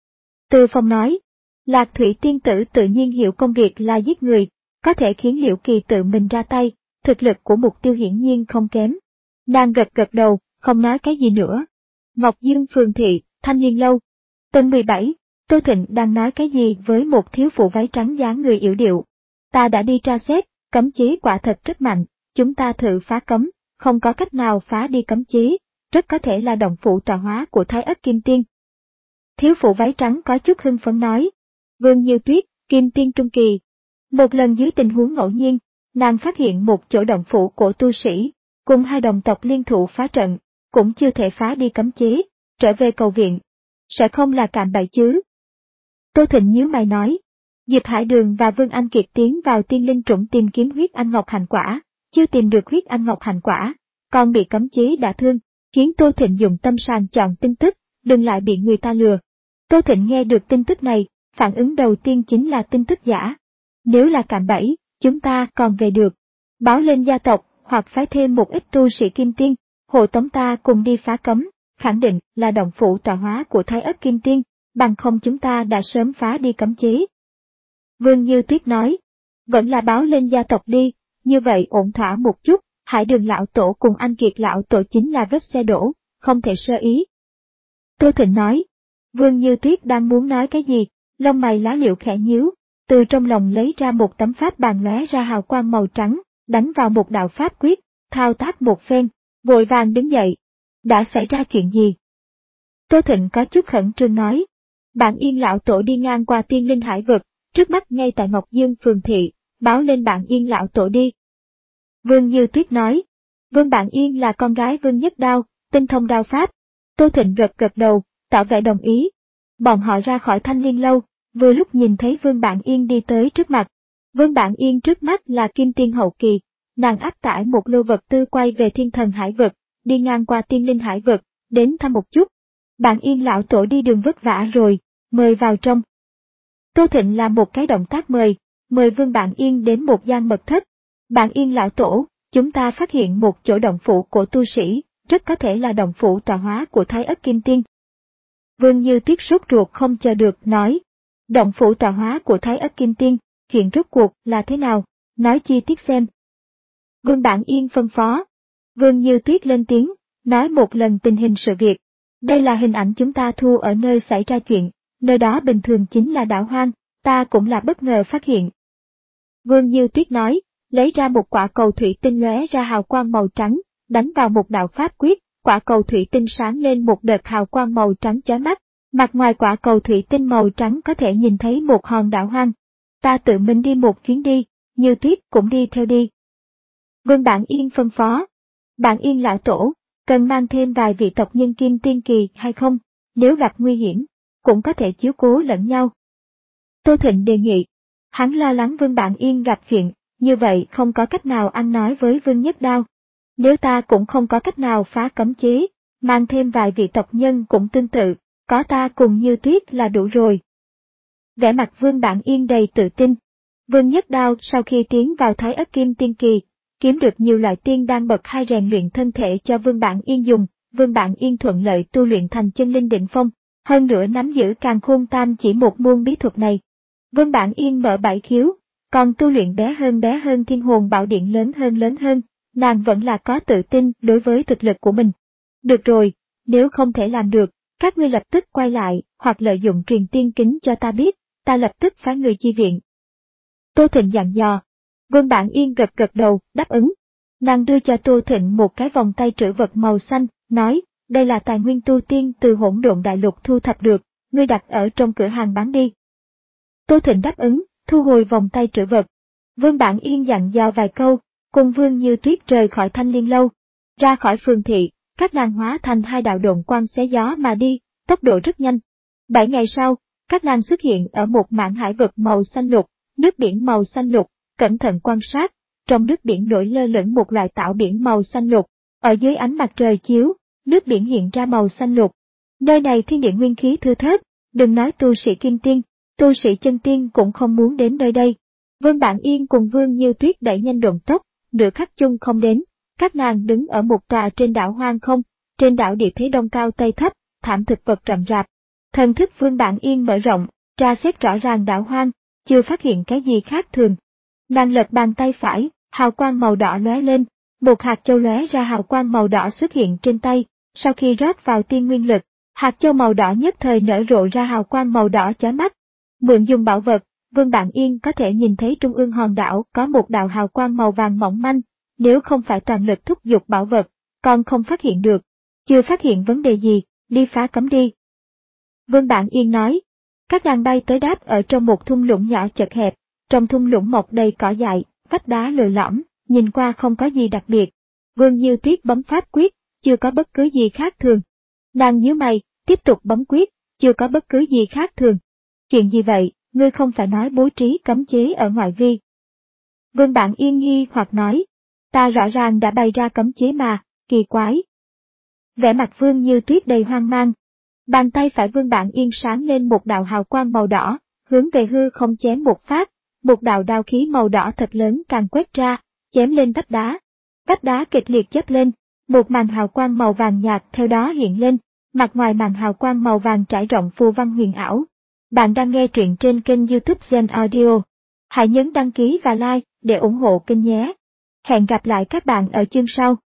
Từ Phong nói. Lạc Thủy tiên tử tự nhiên hiểu công việc là giết người, có thể khiến Liễu Kỳ tự mình ra tay, thực lực của mục tiêu hiển nhiên không kém. Nàng gật gật đầu, không nói cái gì nữa. Ngọc Dương phường thị, Thanh Liên lâu. Tầng mười bảy, Tô Thịnh đang nói cái gì với một thiếu phụ váy trắng dáng người yểu điệu. Ta đã đi tra xét, cấm chế quả thật rất mạnh, chúng ta thử phá cấm, không có cách nào phá đi cấm chế, rất có thể là động phủ tọa hóa của Thái Ất Kim Tiên. Thiếu phụ váy trắng có chút hưng phấn nói. Vương Như Tuyết, Kim Tiên Trung Kỳ. Một lần dưới tình huống ngẫu nhiên, nàng phát hiện một chỗ động phủ của tu sĩ, cùng hai đồng tộc liên thủ phá trận, cũng chưa thể phá đi cấm chế, trở về cầu viện. Sẽ không là cạm bẫy chứ? Tô Thịnh nhíu mày nói. Diệp Hải Đường và Vương Anh Kiệt tiến vào tiên linh trũng tìm kiếm huyết anh ngọc hành quả, chưa tìm được huyết anh ngọc hành quả, còn bị cấm chế đả thương, khiến Tô Thịnh dùng tâm sàng chọn tin tức, đừng lại bị người ta lừa. Tô Thịnh nghe được tin tức này, phản ứng đầu tiên chính là tin tức giả. Nếu là cạm bẫy, chúng ta còn về được. Báo lên gia tộc, hoặc phái thêm một ít tu sĩ kim tiên, hộ tống ta cùng đi phá cấm, khẳng định là động phủ tọa hóa của Thái Ất Kim Tiên, bằng không chúng ta đã sớm phá đi cấm chế. Vương Như Tuyết nói, vẫn là báo lên gia tộc đi, như vậy ổn thỏa một chút, Hải Đường lão tổ cùng Anh Kiệt lão tổ chính là vết xe đổ, không thể sơ ý. Tô Thịnh nói, Vương Như Tuyết đang muốn nói cái gì, lông mày lá liễu khẽ nhíu, từ trong lòng lấy ra một tấm pháp bàn lóe ra hào quang màu trắng, đánh vào một đạo pháp quyết, thao tác một phen, vội vàng đứng dậy. Đã xảy ra chuyện gì? Tô Thịnh có chút khẩn trương nói. Bạn Yên lão tổ đi ngang qua tiên linh hải vực, trước mắt ngay tại Ngọc Dương phường thị, báo lên bạn Yên lão tổ đi. Vương Như Tuyết nói. Vương Bạn Yên là con gái Vương Nhất Đao, tinh thông đao pháp. Tô Thịnh gật gật đầu, tỏ vẻ đồng ý. Bọn họ ra khỏi Thanh Liên lâu, vừa lúc nhìn thấy Vương Bạn Yên đi tới trước mặt. Vương Bạn Yên trước mắt là Kim Tiên hậu kỳ, nàng áp tải một lô vật tư quay về Thiên Thần hải vực, đi ngang qua tiên linh hải vực, đến thăm một chút. Bạn Yên lão tổ đi đường vất vả rồi, mời vào trong. Tô Thịnh làm một cái động tác mời, mời Vương Bạn Yên đến một gian mật thất. Bạn Yên lão tổ, chúng ta phát hiện một chỗ động phủ của tu sĩ, rất có thể là động phủ tọa hóa của Thái Ất Kim Tiên. Vương Như Tuyết sốt ruột không chờ được nói. Động phủ tọa hóa của Thái Ất Kim Tiên, chuyện rốt cuộc là thế nào, nói chi tiết xem. Vương Bạn Yên phân phó. Vương Như Tuyết lên tiếng, nói một lần tình hình sự việc. Đây là hình ảnh chúng ta thu ở nơi xảy ra chuyện, nơi đó bình thường chính là đảo hoang, ta cũng là bất ngờ phát hiện. Vương Như Tuyết nói, lấy ra một quả cầu thủy tinh lóe ra hào quang màu trắng, đánh vào một đạo pháp quyết, quả cầu thủy tinh sáng lên một đợt hào quang màu trắng chói mắt, mặt ngoài quả cầu thủy tinh màu trắng có thể nhìn thấy một hòn đảo hoang. Ta tự mình đi một chuyến đi, Như Tuyết cũng đi theo đi. Vương Bạn Yên phân phó. Bạn Yên lão tổ, cần mang thêm vài vị tộc nhân Kim Tiên kỳ hay không, nếu gặp nguy hiểm, cũng có thể chiếu cố lẫn nhau. Tô Thịnh đề nghị. Hắn lo lắng Vương Bạn Yên gặp chuyện, như vậy không có cách nào ăn nói với Vương Nhất Đao. Nếu ta cũng không có cách nào phá cấm chế, mang thêm vài vị tộc nhân cũng tương tự, có ta cùng Như Tuyết là đủ rồi. Vẻ mặt Vương Bạn Yên đầy tự tin. Vương Nhất Đao sau khi tiến vào Thái Ất Kim Tiên kỳ, kiếm được nhiều loại tiên đan bậc hai rèn luyện thân thể cho Vương Bạn Yên dùng, Vương Bạn Yên thuận lợi tu luyện thành chân linh đỉnh phong, hơn nữa nắm giữ càn khôn tam chỉ một môn bí thuật này. Vương Bạn Yên mở bảy khiếu, còn tu luyện bé hơn bé hơn thiên hồn bảo điện lớn hơn lớn hơn, nàng vẫn là có tự tin đối với thực lực của mình. Được rồi, nếu không thể làm được, các ngươi lập tức quay lại, hoặc lợi dụng truyền tiên kính cho ta biết, ta lập tức phái người chi viện. Tô Thịnh dặn dò. Vương Bạn Yên gật gật đầu, đáp ứng. Nàng đưa cho Tô Thịnh một cái vòng tay trữ vật màu xanh, nói, đây là tài nguyên tu tiên từ Hỗn Độn Đại Lục thu thập được, ngươi đặt ở trong cửa hàng bán đi. Tô Thịnh đáp ứng, thu hồi vòng tay trữ vật. Vương Bạn Yên dặn dò vài câu, cùng Vương Như Tuyết rời khỏi Thanh Liên lâu. Ra khỏi phường thị, các nàng hóa thành hai đạo độn quang xé gió mà đi, tốc độ rất nhanh. Bảy ngày sau, các nàng xuất hiện ở một mảng hải vực màu xanh lục, nước biển màu xanh lục, cẩn thận quan sát, trong nước biển nổi lơ lửng một loại tảo biển màu xanh lục, ở dưới ánh mặt trời chiếu, nước biển hiện ra màu xanh lục. Nơi này thiên địa nguyên khí thưa thớt, đừng nói tu sĩ kim tiên, tu sĩ chân tiên cũng không muốn đến nơi đây. Vương Bạn Yên cùng Vương Như Tuyết đẩy nhanh độn tốc, nửa khắc chung không đến, các nàng đứng ở một tòa trên đảo hoang không, trên đảo địa thế đông cao tây thấp, thảm thực vật rậm rạp. Thần thức Vương Bạn Yên mở rộng, tra xét rõ ràng đảo hoang, chưa phát hiện cái gì khác thường. Nàng lật bàn tay phải, hào quang màu đỏ lóe lên, một hạt châu lóe ra hào quang màu đỏ xuất hiện trên tay, sau khi rót vào tiên nguyên lực, hạt châu màu đỏ nhất thời nở rộ ra hào quang màu đỏ chói mắt. Mượn dùng bảo vật, Vương Bạn Yên có thể nhìn thấy trung ương hòn đảo có một đạo hào quang màu vàng mỏng manh, nếu không phải toàn lực thúc giục bảo vật, còn không phát hiện được. Chưa phát hiện vấn đề gì, đi phá cấm đi. Vương Bạn Yên nói. Các nàng bay tới đáp ở trong một thung lũng nhỏ chật hẹp, trong thung lũng mọc đầy cỏ dại, vách đá lồi lõm, nhìn qua không có gì đặc biệt. Vương Như Tuyết bấm pháp quyết, chưa có bất cứ gì khác thường. Nàng nhíu mày, tiếp tục bấm quyết, chưa có bất cứ gì khác thường. Chuyện gì vậy, ngươi không phải nói bố trí cấm chế ở ngoại vi. Vương Bạn Yên nghi hoặc nói, ta rõ ràng đã bày ra cấm chế mà, kỳ quái. Vẻ mặt Vương Như Tuyết đầy hoang mang. Bàn tay phải Vương Bạn Yên sáng lên một đạo hào quang màu đỏ, hướng về hư không chém một phát, một đạo đao khí màu đỏ thật lớn càng quét ra, chém lên vách đá. Vách đá kịch liệt chớp lên, một màn hào quang màu vàng nhạt theo đó hiện lên, mặt ngoài màn hào quang màu vàng trải rộng phù văn huyền ảo. Bạn đang nghe truyện trên kênh YouTube Gen Audio. Hãy nhấn đăng ký và like để ủng hộ kênh nhé. Hẹn gặp lại các bạn ở chương sau.